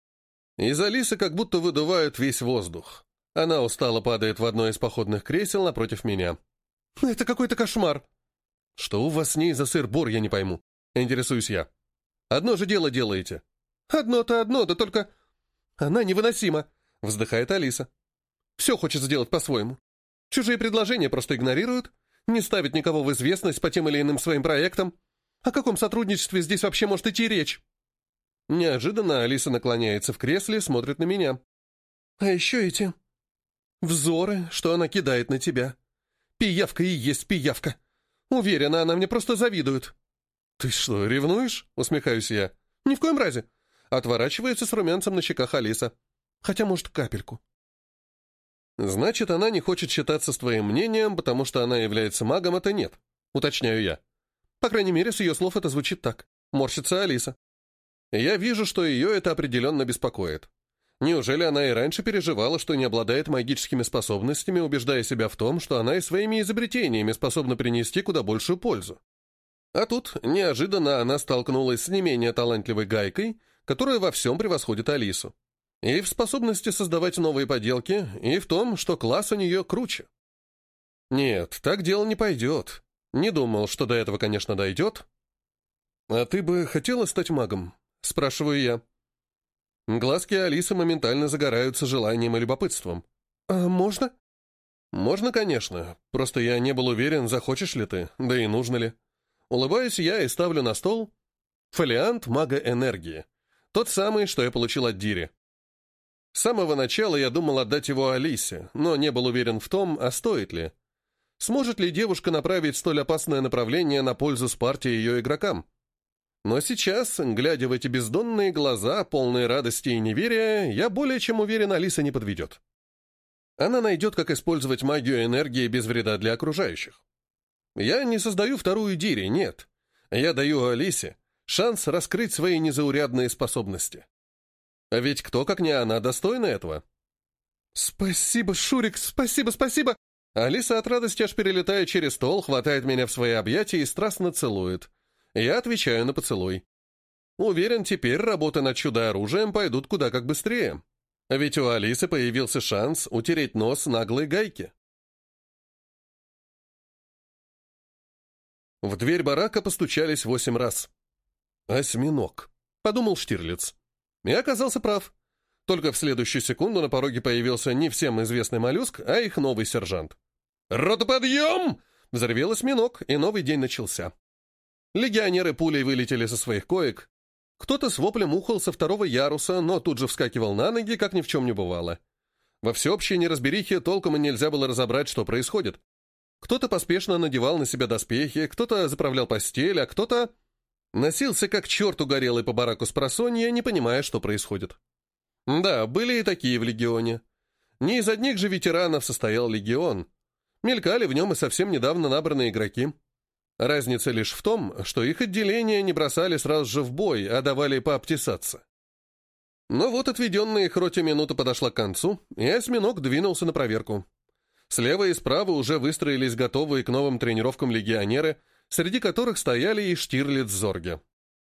Из Алисы как будто выдувают весь воздух. Она устало падает в одно из походных кресел напротив меня. «Это какой-то кошмар». «Что у вас с ней за сыр-бор, я не пойму?» — интересуюсь я. «Одно же дело делаете». «Одно-то одно, да только...» «Она невыносима», — вздыхает Алиса. «Все хочет сделать по-своему. Чужие предложения просто игнорируют, не ставит никого в известность по тем или иным своим проектам. О каком сотрудничестве здесь вообще может идти речь?» Неожиданно Алиса наклоняется в кресле, смотрит на меня. «А еще эти взоры, что она кидает на тебя. Пиявка и есть пиявка. Уверена, она мне просто завидует». «Ты что, ревнуешь?» — усмехаюсь я. «Ни в коем разе». Отворачивается с румянцем на щеках Алиса. «Хотя, может, капельку». «Значит, она не хочет считаться с твоим мнением, потому что она является магом, это нет», — уточняю я. По крайней мере, с ее слов это звучит так. Морщится Алиса. Я вижу, что ее это определенно беспокоит. Неужели она и раньше переживала, что не обладает магическими способностями, убеждая себя в том, что она и своими изобретениями способна принести куда большую пользу? А тут, неожиданно, она столкнулась с не менее талантливой Гайкой, которая во всем превосходит Алису. И в способности создавать новые поделки, и в том, что класс у нее круче. Нет, так дело не пойдет. Не думал, что до этого, конечно, дойдет. «А ты бы хотела стать магом?» — спрашиваю я. Глазки Алисы моментально загораются желанием и любопытством. «А можно?» «Можно, конечно. Просто я не был уверен, захочешь ли ты, да и нужно ли». Улыбаюсь я и ставлю на стол фолиант мага энергии. Тот самый, что я получил от Дири. С самого начала я думал отдать его Алисе, но не был уверен в том, а стоит ли. Сможет ли девушка направить столь опасное направление на пользу Спарте и ее игрокам? Но сейчас, глядя в эти бездонные глаза, полные радости и неверия, я более чем уверен, Алиса не подведет. Она найдет, как использовать магию энергии без вреда для окружающих. Я не создаю вторую Дири, нет. Я даю Алисе шанс раскрыть свои незаурядные способности. А ведь кто, как не она, достойна этого? «Спасибо, Шурик, спасибо, спасибо!» Алиса от радости аж перелетая через стол, хватает меня в свои объятия и страстно целует. Я отвечаю на поцелуй. Уверен, теперь работы над чудо-оружием пойдут куда как быстрее. А ведь у Алисы появился шанс утереть нос наглой гайки. В дверь барака постучались 8 раз. «Осьминог», — подумал Штирлиц. И оказался прав. Только в следующую секунду на пороге появился не всем известный моллюск, а их новый сержант. «Рота, подъем!» — взревел осьминог, и новый день начался. Легионеры пулей вылетели со своих коек. Кто-то с воплем ухал со второго яруса, но тут же вскакивал на ноги, как ни в чем не бывало. Во всеобщей неразберихе толком и нельзя было разобрать, что происходит. Кто-то поспешно надевал на себя доспехи, кто-то заправлял постель, а кто-то носился как черт угорелый по бараку спросонья, не понимая, что происходит. Да, были и такие в легионе. Не из одних же ветеранов состоял легион. Мелькали в нем и совсем недавно набранные игроки. Разница лишь в том, что их отделения не бросали сразу же в бой, а давали пообтесаться. Но вот отведенная их роте минута подошла к концу, и осьминог двинулся на проверку. Слева и справа уже выстроились готовые к новым тренировкам легионеры, среди которых стояли и Штирлиц с Зорге.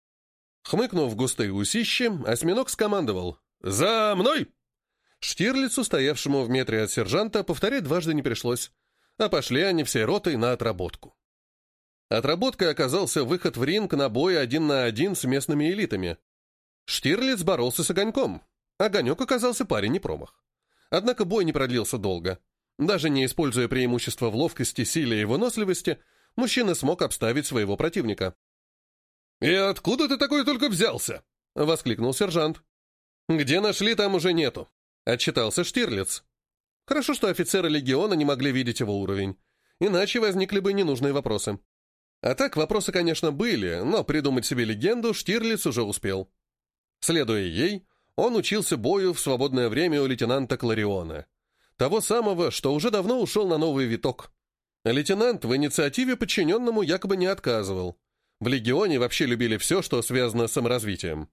Хмыкнув густые усищи, осьминог скомандовал «За мной!». Штирлицу, стоявшему в метре от сержанта, повторять дважды не пришлось, а пошли они всей ротой на отработку. Отработкой оказался выход в ринг на бой 1 на 1 с местными элитами. Штирлиц боролся с Огоньком. Огонек оказался парень не промах. Однако бой не продлился долго. Даже не используя преимущества в ловкости, силе и выносливости, мужчина смог обставить своего противника. «И откуда ты такой только взялся?» — воскликнул сержант. «Где нашли, там уже нету», — отчитался Штирлиц. Хорошо, что офицеры легиона не могли видеть его уровень, иначе возникли бы ненужные вопросы. А так, вопросы, конечно, были, но придумать себе легенду Штирлиц уже успел. Следуя ей, он учился бою в свободное время у лейтенанта Клариона. Того самого, что уже давно ушел на новый виток. Лейтенант в инициативе подчиненному якобы не отказывал. В легионе вообще любили все, что связано с саморазвитием.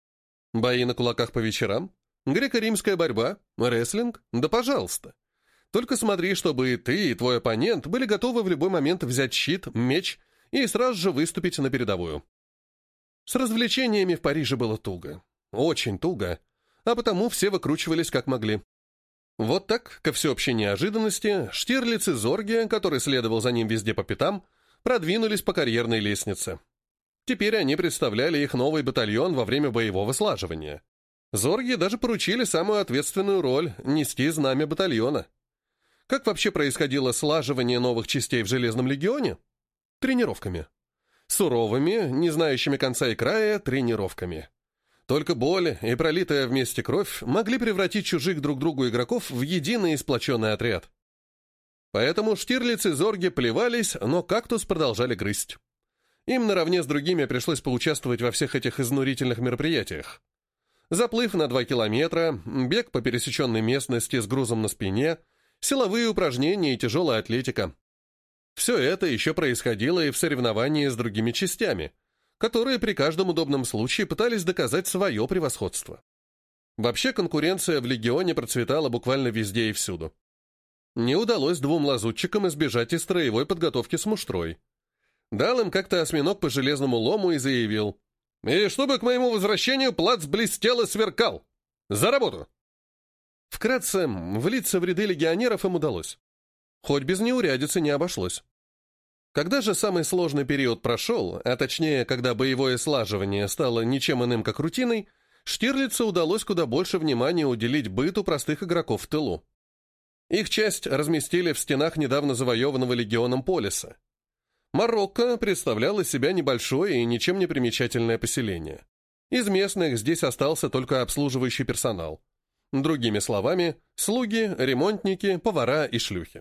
Бои на кулаках по вечерам, греко-римская борьба, рестлинг, да пожалуйста. Только смотри, чтобы и ты, и твой оппонент были готовы в любой момент взять щит, меч и сразу же выступить на передовую. С развлечениями в Париже было туго. Очень туго. А потому все выкручивались как могли. Вот так, ко всеобщей неожиданности, Штирлиц и Зорге, который следовал за ним везде по пятам, продвинулись по карьерной лестнице. Теперь они представляли их новый батальон во время боевого слаживания. Зорге даже поручили самую ответственную роль — нести знамя батальона. Как вообще происходило слаживание новых частей в Железном легионе? Тренировками. Суровыми, не знающими конца и края, тренировками. Только боль и пролитая вместе кровь могли превратить чужих друг другу игроков в единый и сплоченный отряд. Поэтому Штирлиц и Зорге плевались, но кактус продолжали грызть. Им наравне с другими пришлось поучаствовать во всех этих изнурительных мероприятиях. Заплыв на 2 километра, бег по пересеченной местности с грузом на спине, силовые упражнения и тяжелая атлетика. Все это еще происходило и в соревновании с другими частями, которые при каждом удобном случае пытались доказать свое превосходство. Вообще конкуренция в легионе процветала буквально везде и всюду. Не удалось 2 лазутчикам избежать из строевой подготовки с муштрой. Дал им как-то осьминог по железному лому и заявил: «И чтобы к моему возвращению плац блестел и сверкал! За работу!» Вкратце, влиться в ряды легионеров им удалось. Хоть без неурядицы не обошлось. Когда же самый сложный период прошел, а точнее, когда боевое слаживание стало ничем иным, как рутиной, Штирлицу удалось куда больше внимания уделить быту простых игроков в тылу. Их часть разместили в стенах недавно завоеванного легионом полиса. Марокко представляло из себя небольшое и ничем не примечательное поселение. Из местных здесь остался только обслуживающий персонал. Другими словами, слуги, ремонтники, повара и шлюхи.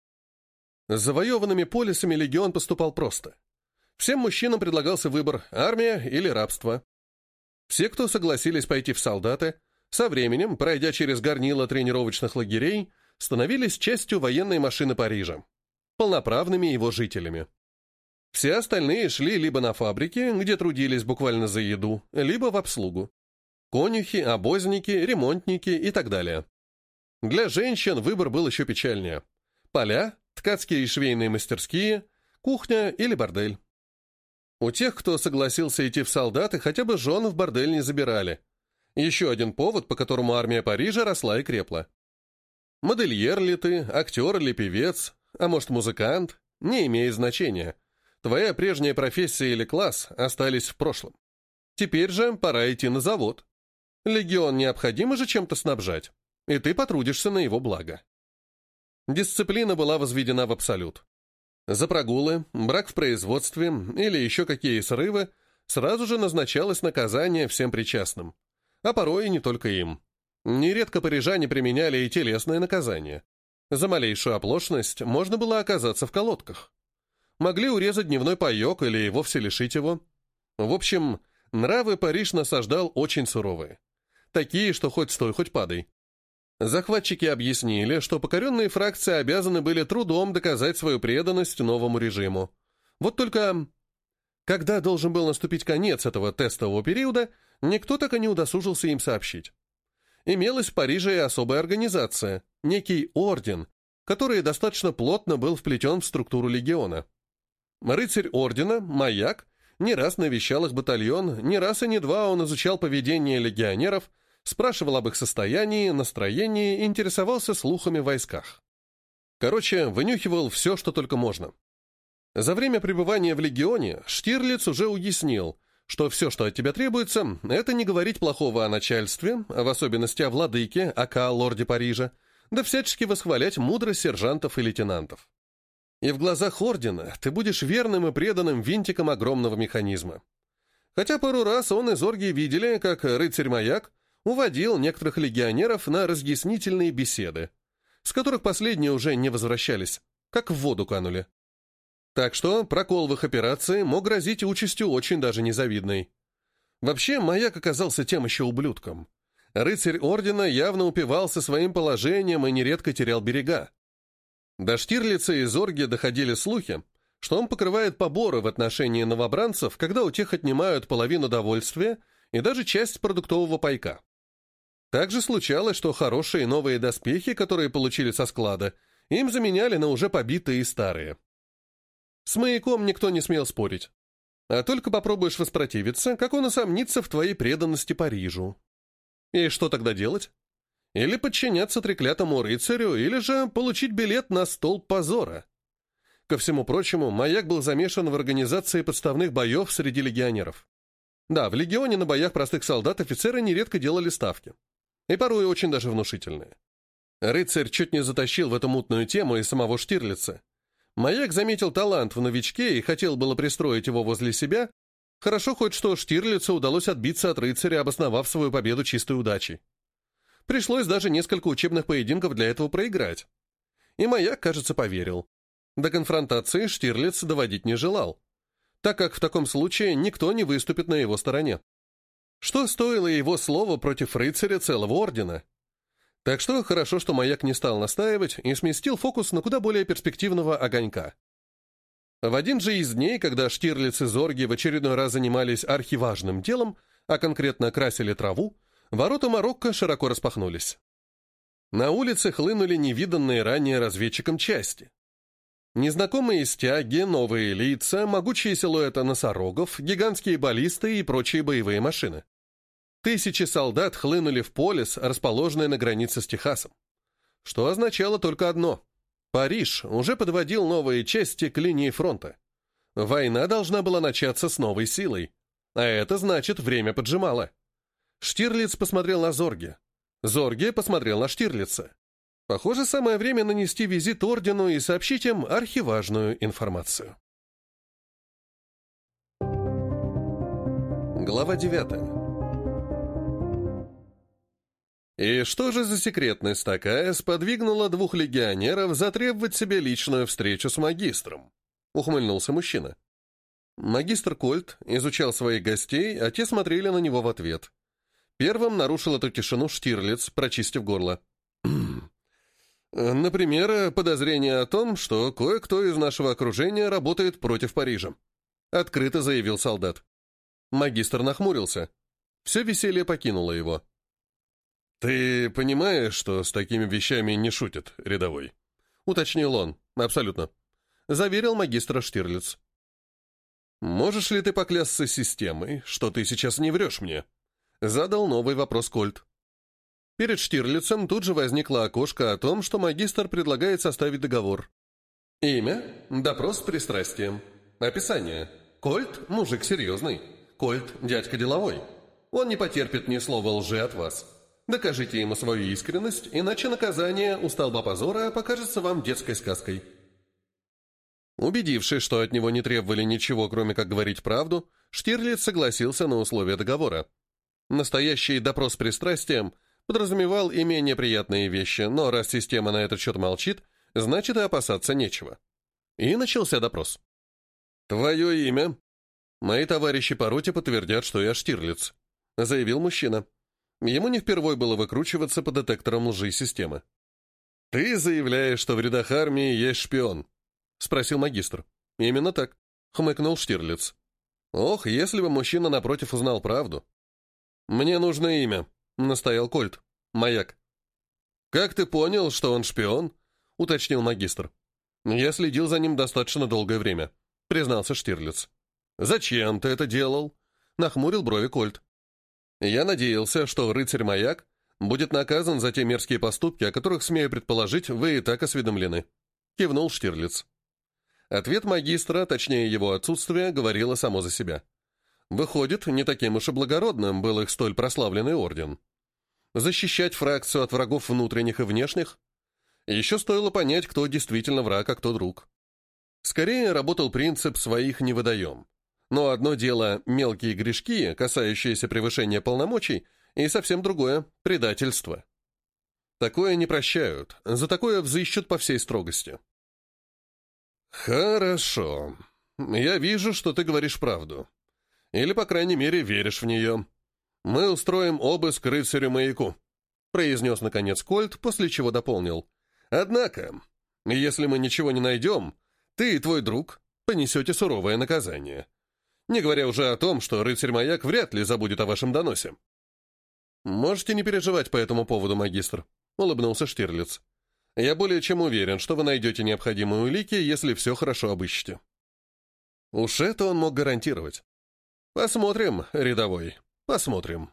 С завоеванными полисами легион поступал просто. Всем мужчинам предлагался выбор – армия или рабство. Все, кто согласились пойти в солдаты, со временем, пройдя через горнило тренировочных лагерей, становились частью военной машины Парижа, полноправными его жителями. Все остальные шли либо на фабрики, где трудились буквально за еду, либо в обслугу. Конюхи, обозники, ремонтники и так далее. Для женщин выбор был еще печальнее. Поля, ткацкие и швейные мастерские, кухня или бордель. У тех, кто согласился идти в солдаты, хотя бы жен в бордель не забирали. Еще один повод, по которому армия Парижа росла и крепла. Модельер ли ты, актер или певец, а может музыкант, не имеет значения. Твоя прежняя профессия или класс остались в прошлом. Теперь же пора идти на завод. Легион необходимо же чем-то снабжать, и ты потрудишься на его благо. Дисциплина была возведена в абсолют. За прогулы, брак в производстве или еще какие срывы сразу же назначалось наказание всем причастным, а порой и не только им. Нередко парижане применяли и телесное наказание. За малейшую оплошность можно было оказаться в колодках. Могли урезать дневной паек или вовсе лишить его. В общем, нравы Париж насаждал очень суровые. Такие, что хоть стой, хоть падай. Захватчики объяснили, что покоренные фракции обязаны были трудом доказать свою преданность новому режиму. Вот только, когда должен был наступить конец этого тестового периода, никто так и не удосужился им сообщить. Имелась в Париже и особая организация, некий орден, который достаточно плотно был вплетен в структуру легиона. Рыцарь ордена, Маяк, не раз навещал их батальон, не раз и не два он изучал поведение легионеров, спрашивал об их состоянии, настроении и интересовался слухами в войсках. Короче, вынюхивал все, что только можно. За время пребывания в легионе Штирлиц уже уяснил, что все, что от тебя требуется, это не говорить плохого о начальстве, в особенности о владыке, ака лорде Парижа, да всячески восхвалять мудрость сержантов и лейтенантов. И в глазах ордена ты будешь верным и преданным винтиком огромного механизма. Хотя пару раз он и Зорги видели, как рыцарь-маяк уводил некоторых легионеров на разъяснительные беседы, с которых последние уже не возвращались, как в воду канули. Так что прокол в их операции мог грозить участью очень даже незавидной. Вообще, маяк оказался тем еще ублюдком. Рыцарь ордена явно упивался своим положением и нередко терял берега. До Штирлица и Зорги доходили слухи, что он покрывает поборы в отношении новобранцев, когда у тех отнимают половину довольствия и даже часть продуктового пайка. Также случалось, что хорошие новые доспехи, которые получили со склада, им заменяли на уже побитые и старые. С маяком никто не смел спорить. А только попробуешь воспротивиться, как он усомнится в твоей преданности Парижу. И что тогда делать? Или подчиняться треклятому рыцарю, или же получить билет на столб позора. Ко всему прочему, маяк был замешан в организации подставных боев среди легионеров. Да, в легионе на боях простых солдат офицеры нередко делали ставки. И порой очень даже внушительные. Рыцарь чуть не затащил в эту мутную тему и самого Штирлица. Маяк заметил талант в новичке и хотел было пристроить его возле себя. Хорошо хоть что Штирлицу удалось отбиться от рыцаря, обосновав свою победу чистой удачей. Пришлось даже несколько учебных поединков для этого проиграть. И Маяк, кажется, поверил. До конфронтации Штирлиц доводить не желал, так как в таком случае никто не выступит на его стороне. Что стоило его слово против рыцаря целого ордена? Так что хорошо, что Маяк не стал настаивать и сместил фокус на куда более перспективного огонька. В один же из дней, когда Штирлиц и Зорги в очередной раз занимались архиважным делом, а конкретно красили траву, ворота Марокко широко распахнулись. На улице хлынули невиданные ранее разведчикам части. Незнакомые стяги, новые лица, могучие силуэты носорогов, гигантские баллисты и прочие боевые машины. Тысячи солдат хлынули в полис, расположенный на границе с Техасом. Что означало только одно. Париж уже подводил новые части к линии фронта. Война должна была начаться с новой силой. А это значит, время поджимало. Штирлиц посмотрел на Зорге. Зорге посмотрел на Штирлица. Похоже, самое время нанести визит ордену и сообщить им архиважную информацию. Глава 9. И что же за секретность такая сподвигнула двух легионеров затребовать себе личную встречу с магистром? Ухмыльнулся мужчина. Магистр Кольт изучал своих гостей, а те смотрели на него в ответ. Первым нарушил эту тишину Штирлиц, прочистив горло. Например, подозрение о том, что кое-кто из нашего окружения работает против Парижа. Открыто заявил солдат. Магистр нахмурился. Все веселье покинуло его. «Ты понимаешь, что с такими вещами не шутят, рядовой?» — уточнил он. «Абсолютно», — заверил магистра Штирлиц. «Можешь ли ты поклясться системой, что ты сейчас не врешь мне?» — задал новый вопрос Кольт. Перед Штирлицем тут же возникло окошко о том, что магистр предлагает составить договор. Имя — допрос с пристрастием. Описание. Кольт — мужик серьезный. Кольт — дядька деловой. Он не потерпит ни слова лжи от вас. Докажите ему свою искренность, иначе наказание у столба позора покажется вам детской сказкой. Убедившись, что от него не требовали ничего, кроме как говорить правду, Штирлиц согласился на условия договора. Настоящий допрос с пристрастием подразумевал и менее приятные вещи, но раз система на этот счет молчит, значит и опасаться нечего. И начался допрос. «Твое имя?» «Мои товарищи по роте подтвердят, что я Штирлиц», — заявил мужчина. Ему не впервой было выкручиваться по детекторам лжи системы. «Ты заявляешь, что в рядах армии есть шпион?» — спросил магистр. «Именно так», — хмыкнул Штирлиц. «Ох, если бы мужчина напротив узнал правду». «Мне нужно имя», — настоял Кольт. «Маяк». «Как ты понял, что он шпион?» — уточнил магистр. «Я следил за ним достаточно долгое время», — признался Штирлиц. «Зачем ты это делал?» — нахмурил брови Кольт. «Я надеялся, что рыцарь-маяк будет наказан за те мерзкие поступки, о которых, смею предположить, вы и так осведомлены», — кивнул Штирлиц. Ответ магистра, точнее его отсутствие, говорило само за себя. Выходит, не таким уж и благородным был их столь прославленный орден. Защищать фракцию от врагов внутренних и внешних? Еще стоило понять, кто действительно враг, а кто друг. Скорее работал принцип «своих не выдаем». Но одно дело — мелкие грешки, касающиеся превышения полномочий, и совсем другое — предательство. Такое не прощают, за такое взыщут по всей строгости. «Хорошо. Я вижу, что ты говоришь правду. Или, по крайней мере, веришь в нее. Мы устроим обыск рыцарю-маяку», — произнес, наконец, Кольт, после чего дополнил. «Однако, если мы ничего не найдем, ты и твой друг понесете суровое наказание. Не говоря уже о том, что рыцарь-маяк вряд ли забудет о вашем доносе». «Можете не переживать по этому поводу, магистр», — улыбнулся Штирлиц. «Я более чем уверен, что вы найдете необходимые улики, если все хорошо обыщете». Уж это он мог гарантировать. «Посмотрим, рядовой, посмотрим».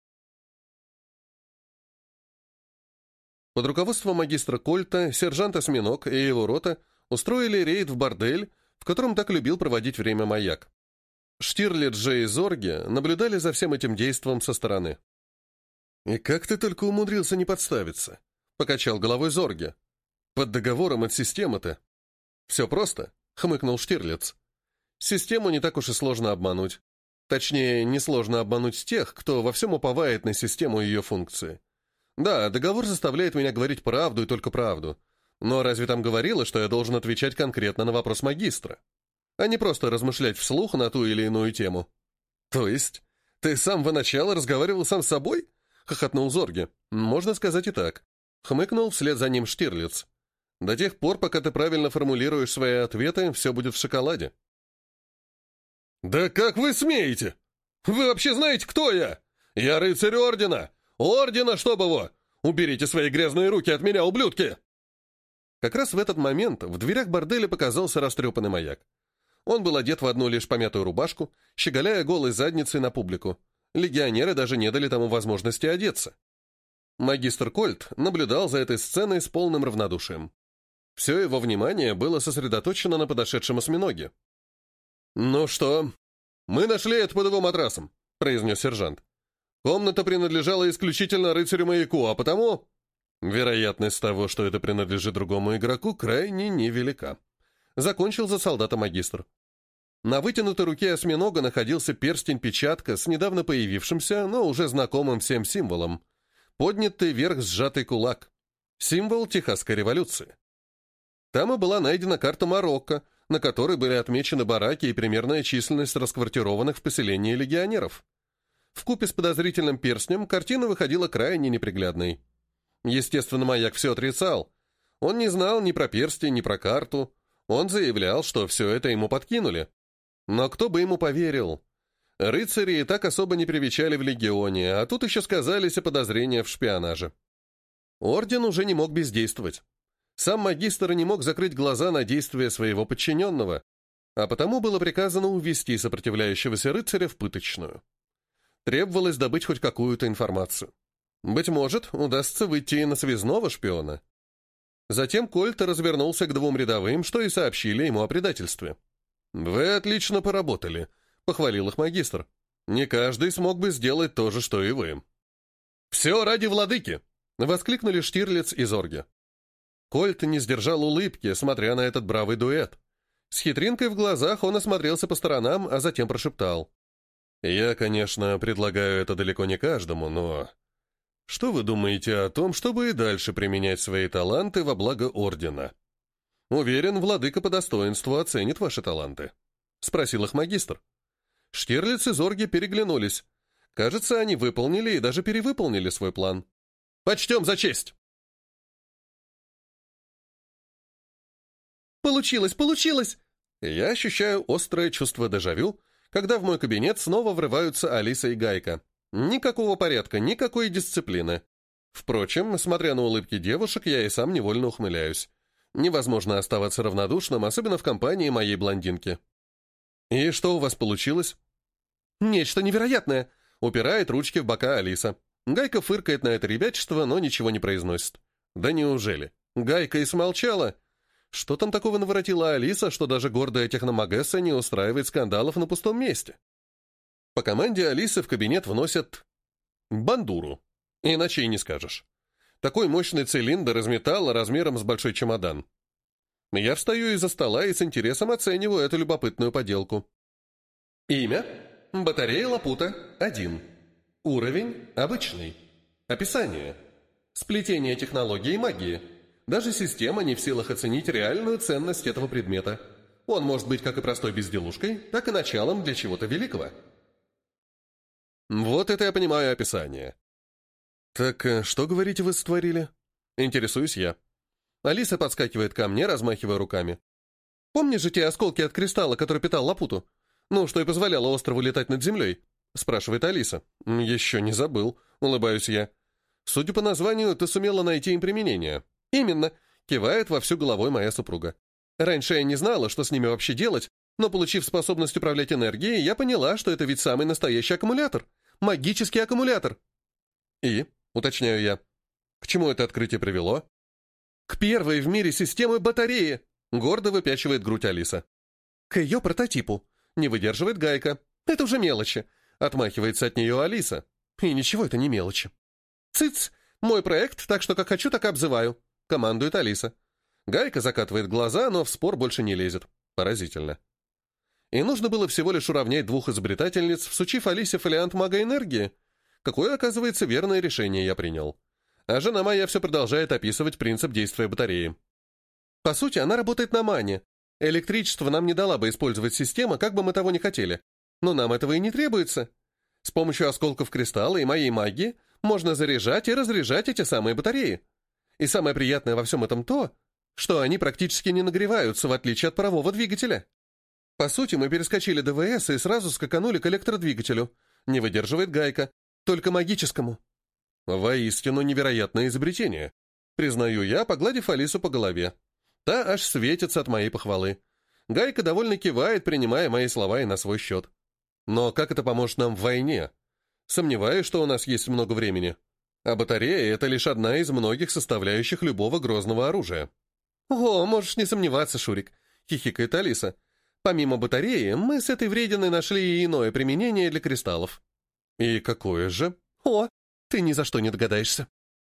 Под руководством магистра Кольта, сержант-осьминог и его рота устроили рейд в бордель, в котором так любил проводить время маяк. Штирлиц же и Зорге наблюдали за всем этим действом со стороны. «И как ты только умудрился не подставиться?» — покачал головой Зорге. «Под договором от системы-то». «Все просто», — хмыкнул Штирлиц. «Систему не так уж и сложно обмануть. Точнее, несложно обмануть тех, кто во всем уповает на систему и ее функции. Да, договор заставляет меня говорить правду и только правду. Но разве там говорилось, что я должен отвечать конкретно на вопрос магистра, а не просто размышлять вслух на ту или иную тему?» «То есть, ты с самого начала разговаривал сам с собой?» — хохотнул Зорге. «Можно сказать и так». Хмыкнул вслед за ним Штирлиц. «До тех пор, пока ты правильно формулируешь свои ответы, все будет в шоколаде». «Да как вы смеете? Вы вообще знаете, кто я? Я рыцарь ордена! Ордена, чтоб его! Уберите свои грязные руки от меня, ублюдки!» Как раз в этот момент в дверях борделя показался растрепанный маяк. Он был одет в одну лишь помятую рубашку, щеголяя голой задницей на публику. Легионеры даже не дали тому возможности одеться. Магистр Кольт наблюдал за этой сценой с полным равнодушием. Все его внимание было сосредоточено на подошедшем осьминоге. «Ну что, мы нашли это под его матрасом», — произнес сержант. «Комната принадлежала исключительно рыцарю-маяку, а потому...» «Вероятность того, что это принадлежит другому игроку, крайне невелика», — закончил за солдата магистр. На вытянутой руке осьминога находился перстень-печатка с недавно появившимся, но уже знакомым всем символом. Поднятый вверх сжатый кулак. Символ Техасской революции. Там и была найдена карта Марокко, на которой были отмечены бараки и примерная численность расквартированных в поселении легионеров. Вкупе с подозрительным перстнем картина выходила крайне неприглядной. Естественно, маяк все отрицал. Он не знал ни про перстень, ни про карту. Он заявлял, что все это ему подкинули. Но кто бы ему поверил? Рыцари и так особо не привечали в легионе, а тут еще сказались и подозрения в шпионаже. Орден уже не мог бездействовать. Сам магистр не мог закрыть глаза на действия своего подчиненного, а потому было приказано увести сопротивляющегося рыцаря в пыточную. Требовалось добыть хоть какую-то информацию. Быть может, удастся выйти и на связного шпиона. Затем Кольт развернулся к двум рядовым, что и сообщили ему о предательстве. «Вы отлично поработали», — похвалил их магистр. «Не каждый смог бы сделать то же, что и вы». «Все ради владыки!» — воскликнули Штирлиц и Зорге. Кольт не сдержал улыбки, смотря на этот бравый дуэт. С хитринкой в глазах он осмотрелся по сторонам, а затем прошептал. «Я, конечно, предлагаю это далеко не каждому, но... Что вы думаете о том, чтобы и дальше применять свои таланты во благо Ордена? Уверен, владыка по достоинству оценит ваши таланты», — спросил их магистр. Штирлиц и Зорги переглянулись. Кажется, они выполнили и даже перевыполнили свой план. «Почтем за честь!» «Получилось, получилось!» Я ощущаю острое чувство дежавю, когда в мой кабинет снова врываются Алиса и Гайка. Никакого порядка, никакой дисциплины. Впрочем, смотря на улыбки девушек, я и сам невольно ухмыляюсь. Невозможно оставаться равнодушным, особенно в компании моей блондинки. «И что у вас получилось?» «Нечто невероятное!» — упирает ручки в бока Алиса. Гайка фыркает на это ребячество, но ничего не произносит. «Да неужели?» Гайка и смолчала. Что там такого наворотила Алиса, что даже гордая техномагесса не устраивает скандалов на пустом месте? По команде Алисы в кабинет вносят бандуру. Иначе и не скажешь. Такой мощный цилиндр из металла размером с большой чемодан. Я встаю из-за стола и с интересом оцениваю эту любопытную поделку. Имя. Батарея Лапута. 1. Уровень. Обычный. Описание. Сплетение технологии и магии. Даже система не в силах оценить реальную ценность этого предмета. Он может быть как и простой безделушкой, так и началом для чего-то великого. Вот это я понимаю описание. Так что, говорите, вы сотворили? Интересуюсь я. Алиса подскакивает ко мне, размахивая руками. Помнишь же те осколки от кристалла, который питал Лапуту? Ну, что и позволяло острову летать над землей? Спрашивает Алиса. Еще не забыл, улыбаюсь я. Судя по названию, ты сумела найти им применение. «Именно», — кивает во всю головой моя супруга. «Раньше я не знала, что с ними вообще делать, но, получив способность управлять энергией, я поняла, что это ведь самый настоящий аккумулятор. Магический аккумулятор». «И?» — уточняю я. «К чему это открытие привело?» «К первой в мире системы батареи», — гордо выпячивает грудь Алиса. «К ее прототипу», — не выдерживает Гайка. «Это уже мелочи», — отмахивается от нее Алиса. «И ничего это не мелочи». «Цыц! Мой проект, так что как хочу, так и обзываю», — командует Алиса. Гайка закатывает глаза, но в спор больше не лезет. Поразительно. И нужно было всего лишь уравнять двух изобретательниц, всучив Алисе фолиант мага энергии. Какое, оказывается, верное решение я принял. А жена моя все продолжает описывать принцип действия батареи. По сути, она работает на мане. Электричество нам не дала бы использовать система, как бы мы того не хотели. Но нам этого и не требуется. С помощью осколков кристалла и моей магии можно заряжать и разряжать эти самые батареи. И самое приятное во всем этом то, что они практически не нагреваются, в отличие от парового двигателя. По сути, мы перескочили ДВС и сразу скаканули к электродвигателю. Не выдерживает Гайка. Только магическому. Воистину невероятное изобретение. Признаю я, погладив Алису по голове. Та аж светится от моей похвалы. Гайка довольно кивает, принимая мои слова и на свой счет. Но как это поможет нам в войне? Сомневаюсь, что у нас есть много времени. А батарея — это лишь одна из многих составляющих любого грозного оружия. «О, можешь не сомневаться, Шурик», — хихикает Алиса. «Помимо батареи, мы с этой врединой нашли и иное применение для кристаллов». «И какое же?» «О, ты ни за что не догадаешься».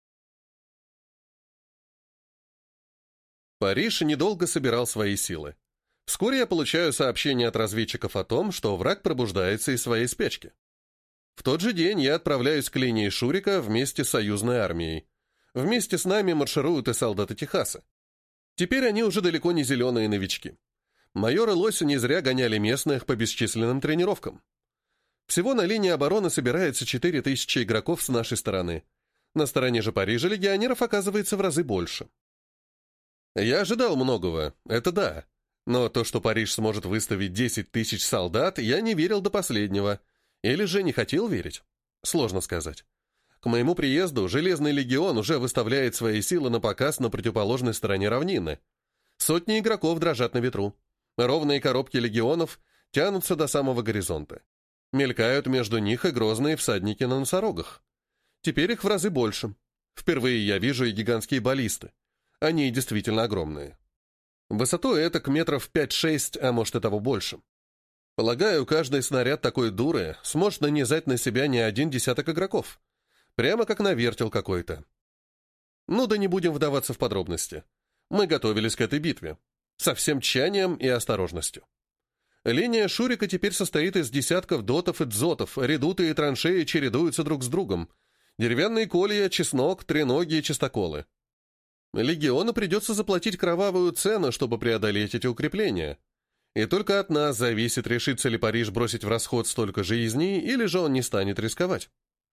Париж недолго собирал свои силы. Вскоре я получаю сообщение от разведчиков о том, что враг пробуждается из своей спячки. В тот же день я отправляюсь к линии Шурика вместе с союзной армией. Вместе с нами маршируют и солдаты Техаса. Теперь они уже далеко не зеленые новички. Майор и Лось не зря гоняли местных по бесчисленным тренировкам. Всего на линии обороны собирается 4000 игроков с нашей стороны. На стороне же Парижа легионеров оказывается в разы больше. Я ожидал многого, это да. Но то, что Париж сможет выставить 10 000 солдат, я не верил до последнего. Или же не хотел верить. Сложно сказать. К моему приезду Железный легион уже выставляет свои силы на показ на противоположной стороне равнины. Сотни игроков дрожат на ветру. Ровные коробки легионов тянутся до самого горизонта. Мелькают между них и грозные всадники на носорогах. Теперь их в разы больше. Впервые я вижу и гигантские баллисты. Они действительно огромные. Высотой это к метров 5-6, а может и того больше. Полагаю, каждый снаряд такой дуры сможет нанизать на себя не один десяток игроков. Прямо как на вертел какой-то. Ну да не будем вдаваться в подробности. Мы готовились к этой битве. Со всем тщанием и осторожностью. Линия Шурика теперь состоит из десятков дотов и дзотов, редуты и траншеи чередуются друг с другом. Деревянные колья, чеснок, треноги и чистоколы. Легиону придется заплатить кровавую цену, чтобы преодолеть эти укрепления. И только от нас зависит, решится ли Париж бросить в расход столько жизней, или же он не станет рисковать.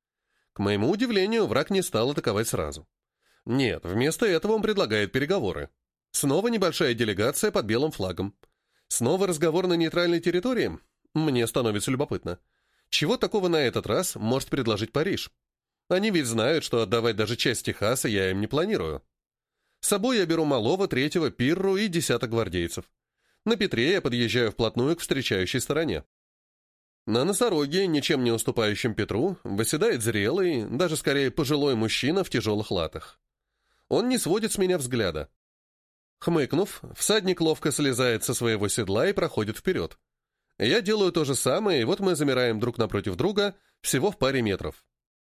К моему удивлению, враг не стал атаковать сразу. Нет, вместо этого он предлагает переговоры. Снова небольшая делегация под белым флагом. Снова разговор на нейтральной территории? Мне становится любопытно. Чего такого на этот раз может предложить Париж? Они ведь знают, что отдавать даже часть Техаса я им не планирую. С собой я беру малого, третьего, пирру и десяток гвардейцев. На Петре я подъезжаю вплотную к встречающей стороне. На носороге, ничем не уступающем Петру, восседает зрелый, даже скорее пожилой мужчина в тяжелых латах. Он не сводит с меня взгляда. Хмыкнув, всадник ловко слезает со своего седла и проходит вперед. Я делаю то же самое, и вот мы замираем друг напротив друга, всего в паре метров.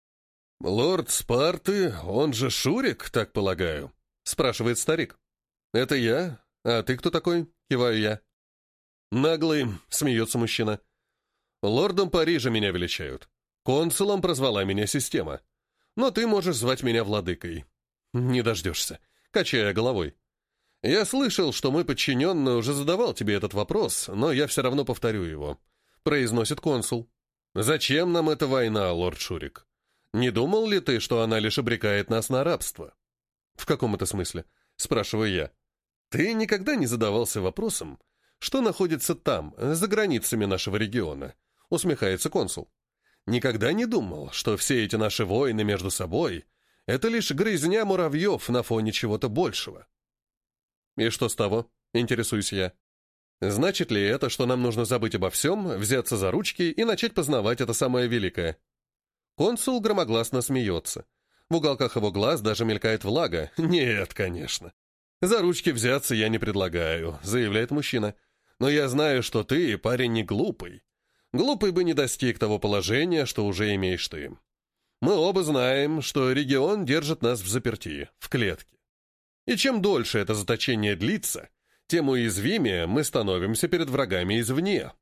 «Лорд Спарты, он же Шурик, так полагаю?» — спрашивает старик. «Это я? А ты кто такой?» — киваю я. «Наглый», — смеется мужчина. «Лордом Парижа меня величают. Консулом прозвала меня система. Но ты можешь звать меня владыкой». «Не дождешься», — качая головой. «Я слышал, что мой подчиненный уже задавал тебе этот вопрос, но я все равно повторю его», — произносит консул. «Зачем нам эта война, лорд Шурик? Не думал ли ты, что она лишь обрекает нас на рабство?» «В каком это смысле?» — спрашиваю я. «Ты никогда не задавался вопросом, что находится там, за границами нашего региона?» — усмехается консул. «Никогда не думал, что все эти наши войны между собой — это лишь грызня муравьев на фоне чего-то большего?» «И что с того?» — интересуюсь я. «Значит ли это, что нам нужно забыть обо всем, взяться за ручки и начать познавать это самое великое?» Консул громогласно смеется. В уголках его глаз даже мелькает влага. «Нет, конечно. За ручки взяться я не предлагаю», — заявляет мужчина. «Но я знаю, что ты парень не глупый. Глупый бы не достиг того положения, что уже имеешь ты. Мы оба знаем, что регион держит нас в заперти, в клетке. И чем дольше это заточение длится, тем уязвимее мы становимся перед врагами извне.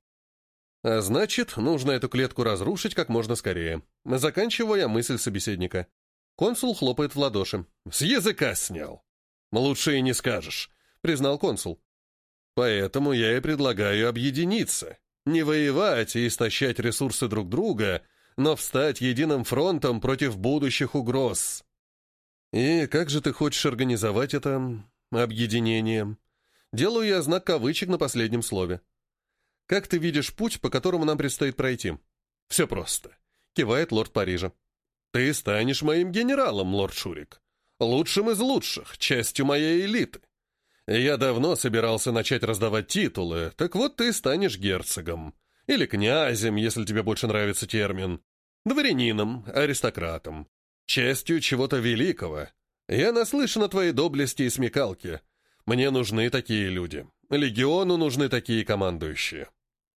А значит, нужно эту клетку разрушить как можно скорее. Заканчиваю я мысль собеседника. Консул хлопает в ладоши. «С языка снял!» «Лучше и не скажешь», — признал консул. «Поэтому я и предлагаю объединиться. Не воевать и истощать ресурсы друг друга, но встать единым фронтом против будущих угроз». «И как же ты хочешь организовать это объединение?» Делаю я знак кавычек на последнем слове. «Как ты видишь путь, по которому нам предстоит пройти?» «Все просто», — кивает лорд Парижа. «Ты станешь моим генералом, лорд Шурик. Лучшим из лучших, частью моей элиты. Я давно собирался начать раздавать титулы, так вот ты станешь герцогом. Или князем, если тебе больше нравится термин. Дворянином, аристократом. Частью чего-то великого. Я наслышан о твоей доблести и смекалке. Мне нужны такие люди. Легиону нужны такие командующие.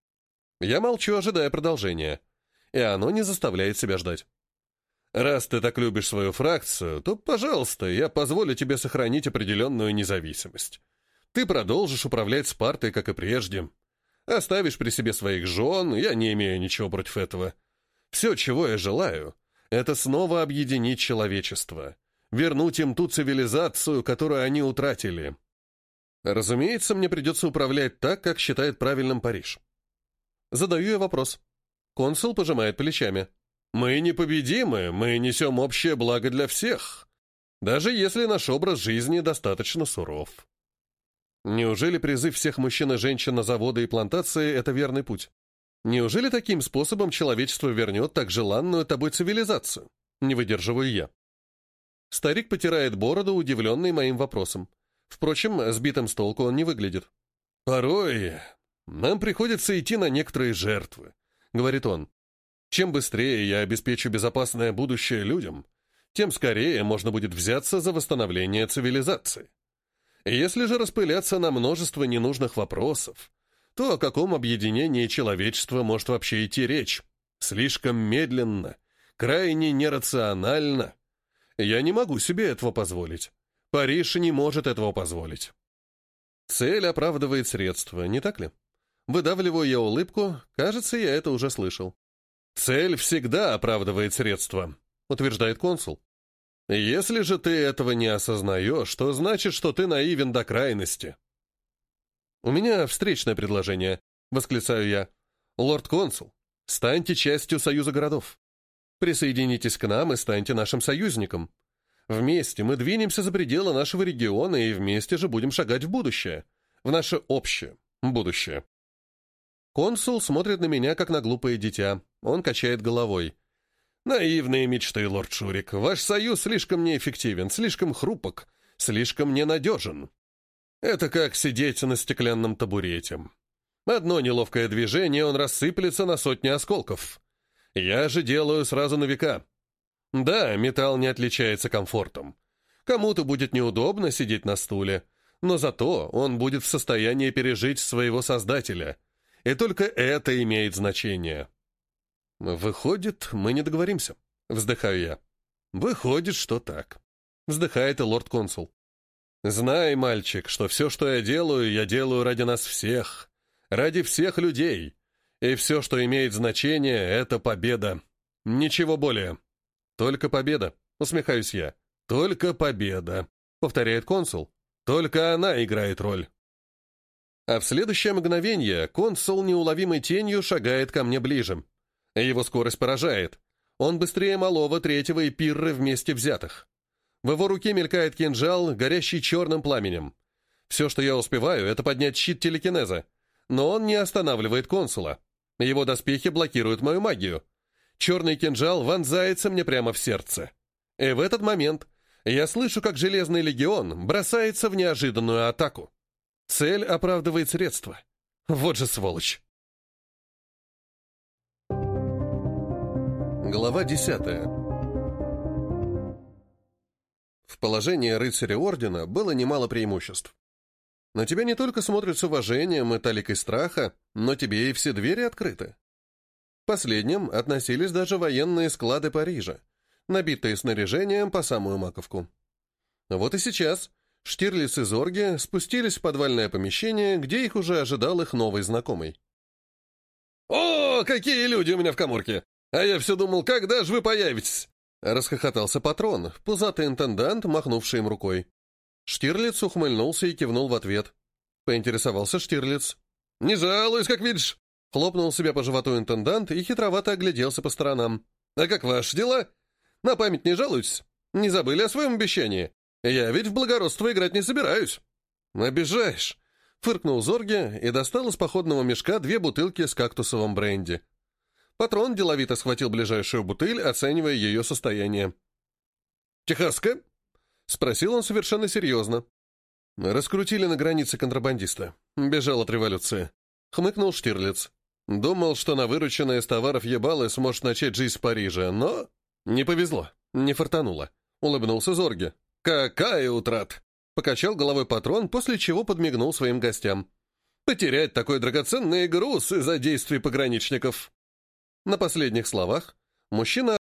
Я молчу, ожидая продолжения. И оно не заставляет себя ждать. Раз ты так любишь свою фракцию, то, пожалуйста, я позволю тебе сохранить определенную независимость. Ты продолжишь управлять Спартой, как и прежде. Оставишь при себе своих жен, я не имею ничего против этого. Все, чего я желаю, это снова объединить человечество, вернуть им ту цивилизацию, которую они утратили. Разумеется, мне придется управлять так, как считает правильным Париж. Задаю я вопрос. Консул пожимает плечами. Мы непобедимы, мы несем общее благо для всех, даже если наш образ жизни достаточно суров. Неужели призыв всех мужчин и женщин на заводы и плантации — это верный путь? Неужели таким способом человечество вернет так желанную тобой цивилизацию? Не выдерживаю я. Старик потирает бороду, удивленный моим вопросом. Впрочем, сбитым с толку он не выглядит. «Порой нам приходится идти на некоторые жертвы», — говорит он. «Чем быстрее я обеспечу безопасное будущее людям, тем скорее можно будет взяться за восстановление цивилизации. Если же распыляться на множество ненужных вопросов, то о каком объединении человечества может вообще идти речь? Слишком медленно, крайне нерационально. Я не могу себе этого позволить. Париж не может этого позволить». Цель оправдывает средства, не так ли? Выдавливаю я улыбку, кажется, я это уже слышал. «Цель всегда оправдывает средства», — утверждает консул. «Если же ты этого не осознаешь, то значит, что ты наивен до крайности». «У меня встречное предложение», — восклицаю я. «Лорд-консул, станьте частью Союза городов. Присоединитесь к нам и станьте нашим союзником. Вместе мы двинемся за пределы нашего региона и вместе же будем шагать в будущее, в наше общее будущее». Консул смотрит на меня, как на глупое дитя. Он качает головой. «Наивные мечты, лорд Шурик. Ваш союз слишком неэффективен, слишком хрупок, слишком ненадежен. Это как сидеть на стеклянном табурете. Одно неловкое движение, он рассыплется на сотни осколков. Я же делаю сразу на века. Да, металл не отличается комфортом. Кому-то будет неудобно сидеть на стуле, но зато он будет в состоянии пережить своего создателя. И только это имеет значение». «Выходит, мы не договоримся», — вздыхаю я. «Выходит, что так», — вздыхает и лорд-консул. «Знай, мальчик, что все, что я делаю ради нас всех, ради всех людей, и все, что имеет значение, — это победа. Ничего более. Только победа», — усмехаюсь я. «Только победа», — повторяет консул. «Только она играет роль». А в следующее мгновение консул неуловимой тенью шагает ко мне ближе. Его скорость поражает. Он быстрее малого, третьего и пирры вместе взятых. В его руке мелькает кинжал, горящий черным пламенем. Все, что я успеваю, это поднять щит телекинеза. Но он не останавливает консула. Его доспехи блокируют мою магию. Черный кинжал вонзается мне прямо в сердце. И в этот момент я слышу, как Железный легион бросается в неожиданную атаку. Цель оправдывает средства. Вот же сволочь. Глава 10. В положении рыцаря ордена было немало преимуществ. На тебя не только смотрят с уважением и таликой страха, но тебе и все двери открыты. К последним относились даже военные склады Парижа, набитые снаряжением по самую маковку. Вот и сейчас Штирлиц и Зорге спустились в подвальное помещение, где их уже ожидал их новый знакомый. «О, какие люди у меня в каморке! А я все думал, когда же вы появитесь?» Расхохотался патрон, пузатый интендант, махнувший им рукой. Штирлиц ухмыльнулся и кивнул в ответ. Поинтересовался Штирлиц. «Не жалуюсь, как видишь!» Хлопнул себя по животу интендант и хитровато огляделся по сторонам. «А как ваши дела? На память не жалуйтесь? Не забыли о своем обещании? Я ведь в благородство играть не собираюсь». «Обижаешь!» — фыркнул Зорге и достал из походного мешка 2 бутылки с кактусовым бренди. Патрон деловито схватил ближайшую бутыль, оценивая ее состояние. «Техасская?» — спросил он совершенно серьезно. «Раскрутили на границе контрабандиста. Бежал от революции». Хмыкнул Штирлиц. «Думал, что на вырученное из товаров ебалы сможет начать жизнь в Париже, но...» «Не повезло, не фартануло», — улыбнулся Зорге. «Какая утрата! Покачал головой патрон, после чего подмигнул своим гостям. Потерять такой драгоценный груз из-за действий пограничников. На последних словах мужчина